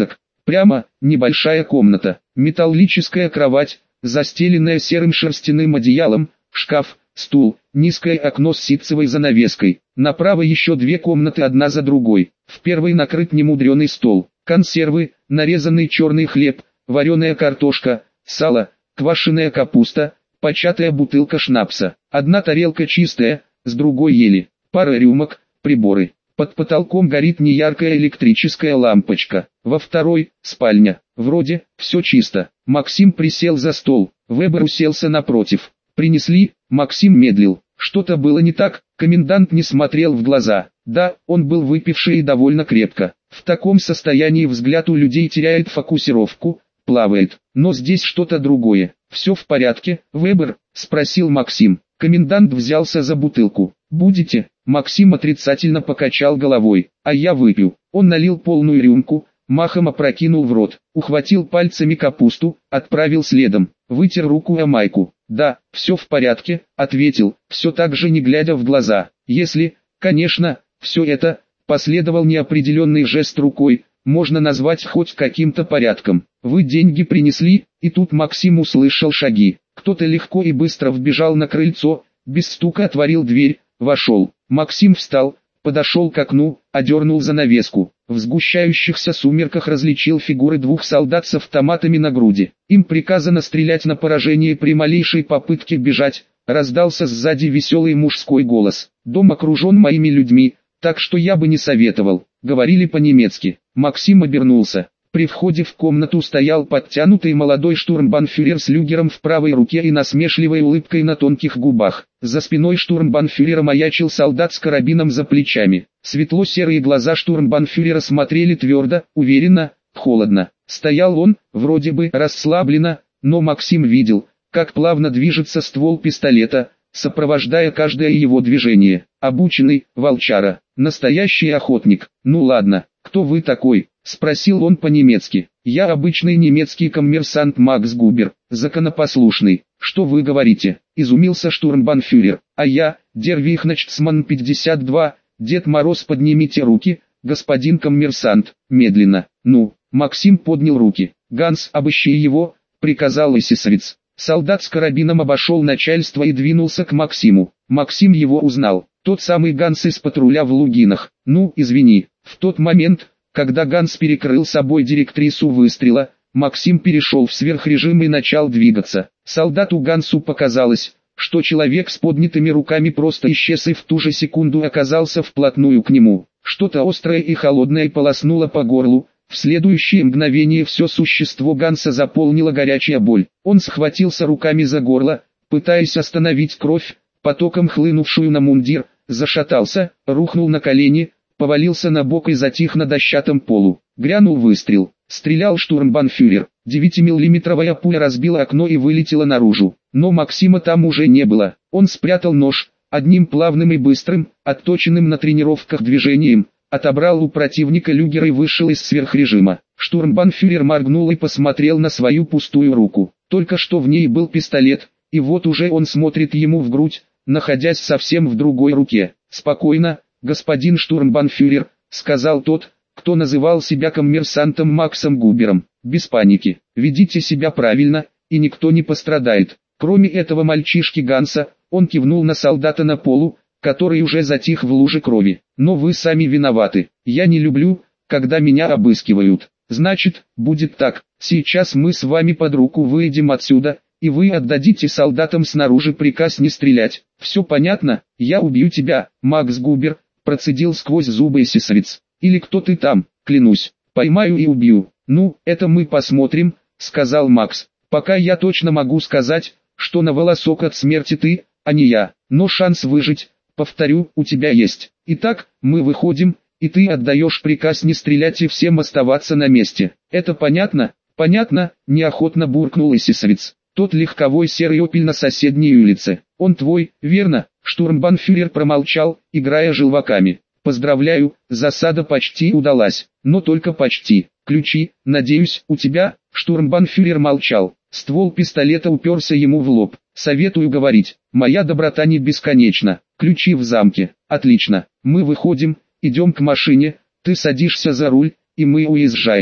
Прямо, небольшая комната, металлическая кровать, застеленная серым шерстяным одеялом, шкаф, стул, низкое окно с ситцевой занавеской. Направо еще две комнаты одна за другой. В первой накрыт немудреный стол, консервы, нарезанный черный хлеб, вареная картошка, сало, квашеная капуста, початая бутылка шнапса. Одна тарелка чистая, с другой ели, пара рюмок, приборы. Под потолком горит неяркая электрическая лампочка. Во второй – спальня. Вроде, все чисто. Максим присел за стол, Вебер уселся напротив. Принесли, Максим медлил. Что-то было не так, комендант не смотрел в глаза. Да, он был выпивший и довольно крепко. В таком состоянии взгляд у людей теряет фокусировку, плавает. Но здесь что-то другое. «Все в порядке, Вебер?» – спросил Максим. Комендант взялся за бутылку. «Будете?» Максим отрицательно покачал головой. «А я выпью». Он налил полную рюмку, махом опрокинул в рот, ухватил пальцами капусту, отправил следом, вытер руку о майку. «Да, все в порядке», — ответил, все так же не глядя в глаза. «Если, конечно, все это», — последовал неопределенный жест рукой, «можно назвать хоть каким-то порядком. Вы деньги принесли?» И тут Максим услышал шаги. Кто-то легко и быстро вбежал на крыльцо, без стука отворил дверь, вошел. Максим встал, подошел к окну, одернул занавеску. В сгущающихся сумерках различил фигуры двух солдат с автоматами на груди. Им приказано стрелять на поражение при малейшей попытке бежать. Раздался сзади веселый мужской голос. «Дом окружен моими людьми, так что я бы не советовал», — говорили по-немецки. Максим обернулся. При входе в комнату стоял подтянутый молодой штурмбанфюрер с люгером в правой руке и насмешливой улыбкой на тонких губах. За спиной штурмбанфюрера маячил солдат с карабином за плечами. Светло-серые глаза штурмбанфюрера смотрели твердо, уверенно, холодно. Стоял он, вроде бы расслабленно, но Максим видел, как плавно движется ствол пистолета, сопровождая каждое его движение. Обученный, волчара, настоящий охотник. «Ну ладно, кто вы такой?» — спросил он по-немецки. «Я обычный немецкий коммерсант Макс Губер, законопослушный». «Что вы говорите?» — изумился штурмбанфюрер. «А я, дер Вихначцман 52, Дед Мороз, поднимите руки, господин коммерсант». Медленно. «Ну». Максим поднял руки. «Ганс, обыщи его», — приказал эсэсовец. Солдат с карабином обошел начальство и двинулся к Максиму. Максим его узнал. Тот самый Ганс из патруля в Лугинах. «Ну, извини». В тот момент, когда Ганс перекрыл собой директрису выстрела, Максим перешел в сверхрежим и начал двигаться. Солдату Гансу показалось, что человек с поднятыми руками просто исчез и в ту же секунду оказался вплотную к нему. Что-то острое и холодное полоснуло по горлу. В следующее мгновение все существо Ганса заполнила горячая боль. Он схватился руками за горло, пытаясь остановить кровь, потоком хлынувшую на мундир, зашатался, рухнул на колени, повалился на бок и затих на дощатом полу. Грянул выстрел. Стрелял штурмбанфюрер. 9-миллиметровая пуля разбила окно и вылетела наружу. Но Максима там уже не было. Он спрятал нож, одним плавным и быстрым, отточенным на тренировках движением, отобрал у противника люгер и вышел из сверхрежима. Штурмбанфюрер моргнул и посмотрел на свою пустую руку. Только что в ней был пистолет, и вот уже он смотрит ему в грудь, находясь совсем в другой руке. «Спокойно, господин штурмбанфюрер», — сказал тот, кто называл себя коммерсантом Максом Губером. «Без паники, ведите себя правильно, и никто не пострадает. Кроме этого мальчишки Ганса», — он кивнул на солдата на полу, который уже затих в луже крови. «Но вы сами виноваты. Я не люблю, когда меня обыскивают. Значит, будет так. Сейчас мы с вами под руку выйдем отсюда, и вы отдадите солдатам снаружи приказ не стрелять. Все понятно? Я убью тебя, Макс Губер», — процедил сквозь зубы эсэсовец. «Или кто ты там, клянусь, поймаю и убью». «Ну, это мы посмотрим», — сказал Макс. «Пока я точно могу сказать, что на волосок от смерти ты, а не я. Но шанс выжить, повторю, у тебя есть. Итак, мы выходим, и ты отдаешь приказ не стрелять и всем оставаться на месте. Это понятно?» «Понятно», — неохотно буркнул эсэсовец. «Тот легковой серый опель на соседней улице. Он твой, верно?» Штурмбанфюрер промолчал, играя желваками. «Поздравляю, засада почти удалась, но только почти. Ключи, надеюсь, у тебя?» Штурмбанфюрер молчал. Ствол пистолета уперся ему в лоб. «Советую говорить, моя доброта не бесконечна. Ключи в замке. Отлично. Мы выходим, идем к машине, ты садишься за руль, и мы уезжаем.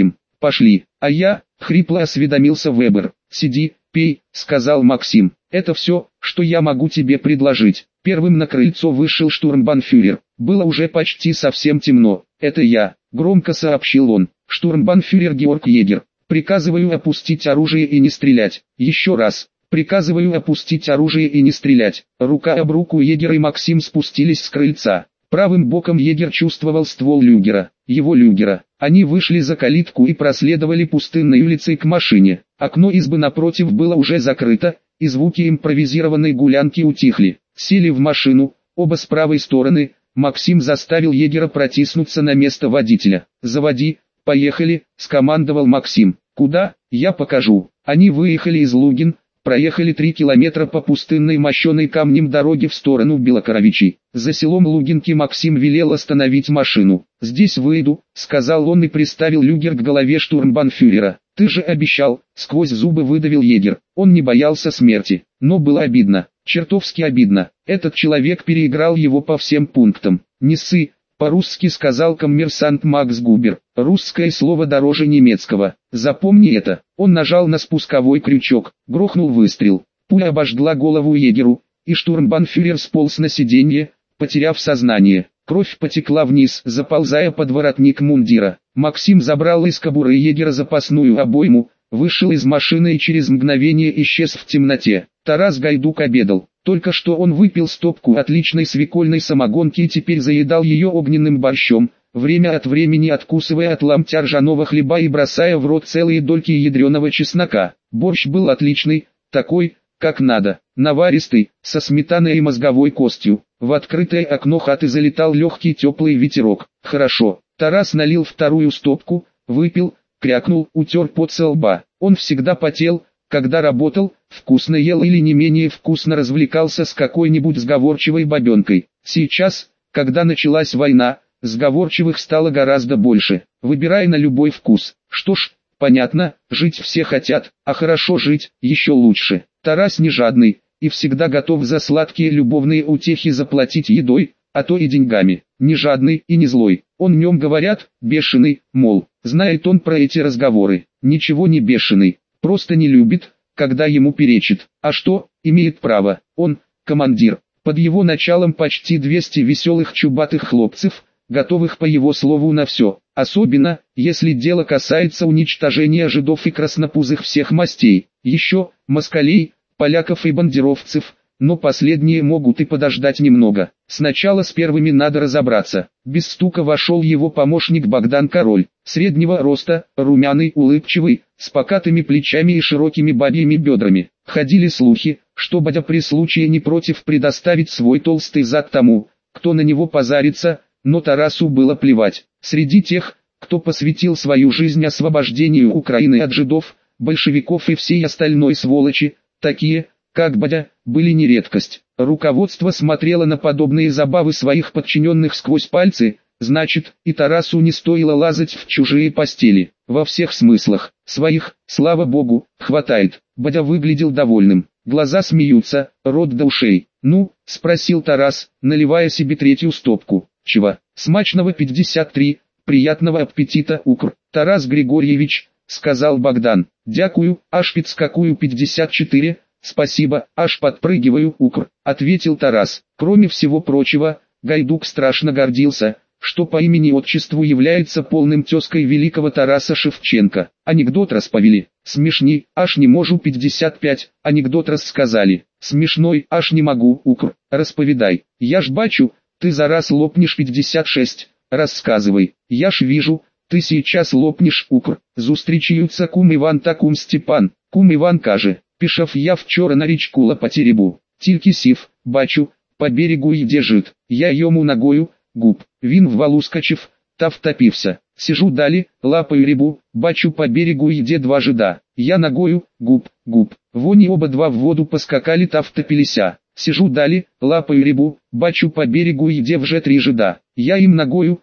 Пошли. А я, хрипло осведомился Вебер. Сиди, пей, сказал Максим. Это все, что я могу тебе предложить. Первым на крыльцо вышел штурмбанфюрер. Было уже почти совсем темно. Это я, громко сообщил он. Штурмбанфюрер Георг Егер. Приказываю опустить оружие и не стрелять. Еще раз. Приказываю опустить оружие и не стрелять. Рука об руку Егер и Максим спустились с крыльца. Правым боком Егер чувствовал ствол люгера. Его люгера. Они вышли за калитку и проследовали пустынной улицей к машине. Окно избы напротив было уже закрыто, и звуки импровизированной гулянки утихли. Сели в машину, оба с правой стороны. Максим заставил Егера протиснуться на место водителя. «Заводи, поехали», — скомандовал Максим. «Куда? Я покажу». Они выехали из Лугин, проехали 3 километра по пустынной мощеной камнем дороге в сторону Белокоровичей. За селом Лугинки Максим велел остановить машину. «Здесь выйду», — сказал он и приставил люгер к голове штурмбанфюрера. «Ты же обещал», — сквозь зубы выдавил Егер. Он не боялся смерти, но было обидно, чертовски обидно. Этот человек переиграл его по всем пунктам. «Не ссы», — по-русски сказал коммерсант Макс Губер. «Русское слово дороже немецкого. Запомни это». Он нажал на спусковой крючок, грохнул выстрел. Пуля обожгла голову Егеру, и штурмбанфюрер сполз на сиденье, потеряв сознание. Кровь потекла вниз, заползая под воротник мундира. Максим забрал из кобуры Егера запасную обойму, вышел из машины и через мгновение исчез в темноте. Тарас Гайдук обедал. Только что он выпил стопку отличной свекольной самогонки и теперь заедал ее огненным борщом, время от времени откусывая от ломтя ржаного хлеба и бросая в рот целые дольки ядреного чеснока. Борщ был отличный, такой, как надо, наваристый, со сметаной и мозговой костью. В открытое окно хаты залетал легкий теплый ветерок. Хорошо. Тарас налил вторую стопку, выпил, крякнул, утер пот со лба. Он всегда потел, когда работал, вкусно ел или не менее вкусно развлекался с какой-нибудь сговорчивой бабенкой. Сейчас, когда началась война, сговорчивых стало гораздо больше. Выбирай на любой вкус. Что ж, понятно, жить все хотят, а хорошо жить еще лучше. Тарас не жадный, и всегда готов за сладкие любовные утехи заплатить едой, а то и деньгами. Не жадный и не злой. Он нем говорят, бешеный, мол, знает он про эти разговоры. Ничего не бешеный, просто не любит, когда ему перечит. А что, имеет право, он, командир. Под его началом почти 200 веселых чубатых хлопцев, готовых по его слову на все. Особенно, если дело касается уничтожения жидов и краснопузых всех мастей. Еще, москалей, поляков и бандеровцев, но последние могут и подождать немного. Сначала с первыми надо разобраться. Без стука вошел его помощник Богдан Король, среднего роста, румяный, улыбчивый, с покатыми плечами и широкими бабьими бедрами. Ходили слухи, что Бодя при случае не против предоставить свой толстый зад тому, кто на него позарится, но Тарасу было плевать. Среди тех, кто посвятил свою жизнь освобождению Украины от жидов, большевиков и всей остальной сволочи, такие, как Бодя, были не редкость. Руководство смотрело на подобные забавы своих подчиненных сквозь пальцы, значит, и Тарасу не стоило лазать в чужие постели. Во всех смыслах, своих, слава богу, хватает. Бодя выглядел довольным, глаза смеются, рот до ушей. «Ну?» – спросил Тарас, наливая себе третью стопку. «Чего? Смачного 53, приятного аппетита, укр». «Тарас Григорьевич», – сказал Богдан. «Дякую, аж какую 54, спасибо, аж подпрыгиваю, укр», – ответил Тарас. Кроме всего прочего, Гайдук страшно гордился, что по имени-отчеству является полным тезкой великого Тараса Шевченко. Анекдот расповели. Смешни, аж не могу 55, анекдот рассказали. Смешной, аж не могу, укр, расповедай. Я ж бачу, ты за раз лопнешь 56, рассказывай. Я ж вижу, ты сейчас лопнешь, укр. Зустрічаються кум Іван та кум Степан. Кум Іван каже, пішов я вчора на річку лопати рибу. Тільки сів, бачу, по берегу йде жид. Я йому ногою, губ. Він в валу скачив, та втопився. Сижу далі, лапаю рибу, бачу по берегу йде два жида. Я ногою, губ. Вони оба два в воду поскакали та втопилися. Сижу далі, лапаю рибу, бачу по берегу йде вже 3 жида. Я им ногою,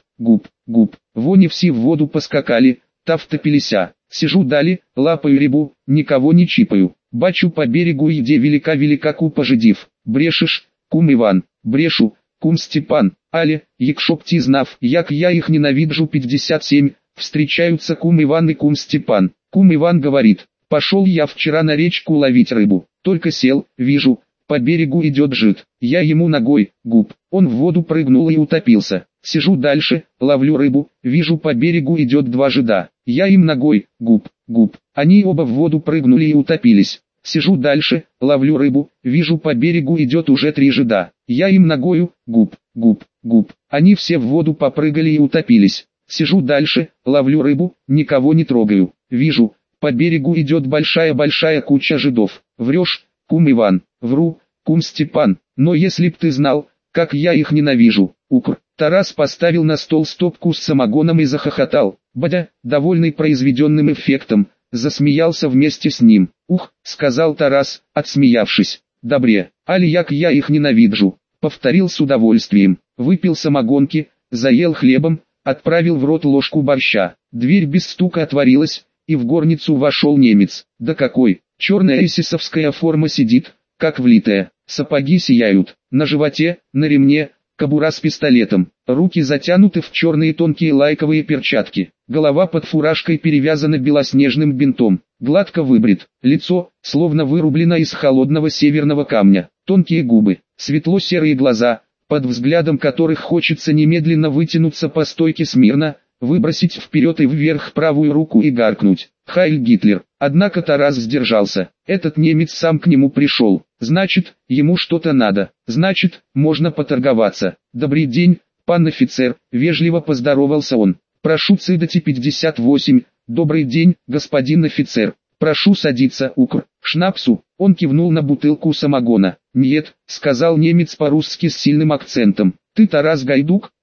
губ. Вони всі в воду поскакали, та втопилися. Сижу далі, лапаю рибу, никого не чипаю. Бачу по берегу йде велика купа жидів. Брешеш, кум Іван, брешу, кум Степан. Але, якщо б ти знав, як я їх ненавиджу 57, Встречаются кум Иван и кум Степан. Кум Иван говорит: «Пошел я вчера на речку ловить рыбу. Только сел, вижу, по берегу идет жид. Я ему ногой, губ. Он в воду прыгнул и утопился. Сижу дальше, ловлю рыбу, вижу, по берегу идет два жида. Я им ногой, губ, губ. Они оба в воду прыгнули и утопились. Сижу дальше, ловлю рыбу, вижу, по берегу идет уже три жида. Я им ногою, губ, губ, губ. Они все в воду попрыгали и утопились. Сижу дальше, ловлю рыбу, никого не трогаю. Вижу, по берегу идет большая куча жидов. Врешь, кум Иван. Вру, кум Степан. Но если б ты знал, как я их ненавижу. Укр. Тарас поставил на стол стопку с самогоном и захохотал. Бадя, довольный произведенным эффектом, засмеялся вместе с ним. «Ух», — сказал Тарас, отсмеявшись. «Добре, али як я их ненавиджу», — повторил с удовольствием. Выпил самогонки, заел хлебом, отправил в рот ложку борща. Дверь без стука отворилась, и в горницу вошел немец. Да какой, черная эсэсовская форма сидит, как влитая, сапоги сияют, на животе, на ремне, кобура с пистолетом, руки затянуты в черные тонкие лайковые перчатки, голова под фуражкой перевязана белоснежным бинтом, гладко выбрит, лицо, словно вырублено из холодного северного камня, тонкие губы, светло-серые глаза, под взглядом которых хочется немедленно вытянуться по стойке смирно, выбросить вперед и вверх правую руку и гаркнуть: «Хайль Гитлер!». Однако Тарас сдержался. Этот немец сам к нему пришел. Значит, ему что-то надо. Значит, можно поторговаться. «Добрый день, пан офицер», — вежливо поздоровался он. «Прошу цыдати 58. Добрый день, господин офицер. Прошу садиться, укр. Шнапсу». Он кивнул на бутылку самогона. «Нет», — сказал немец по-русски с сильным акцентом. «Ты Тарас Гайдук?»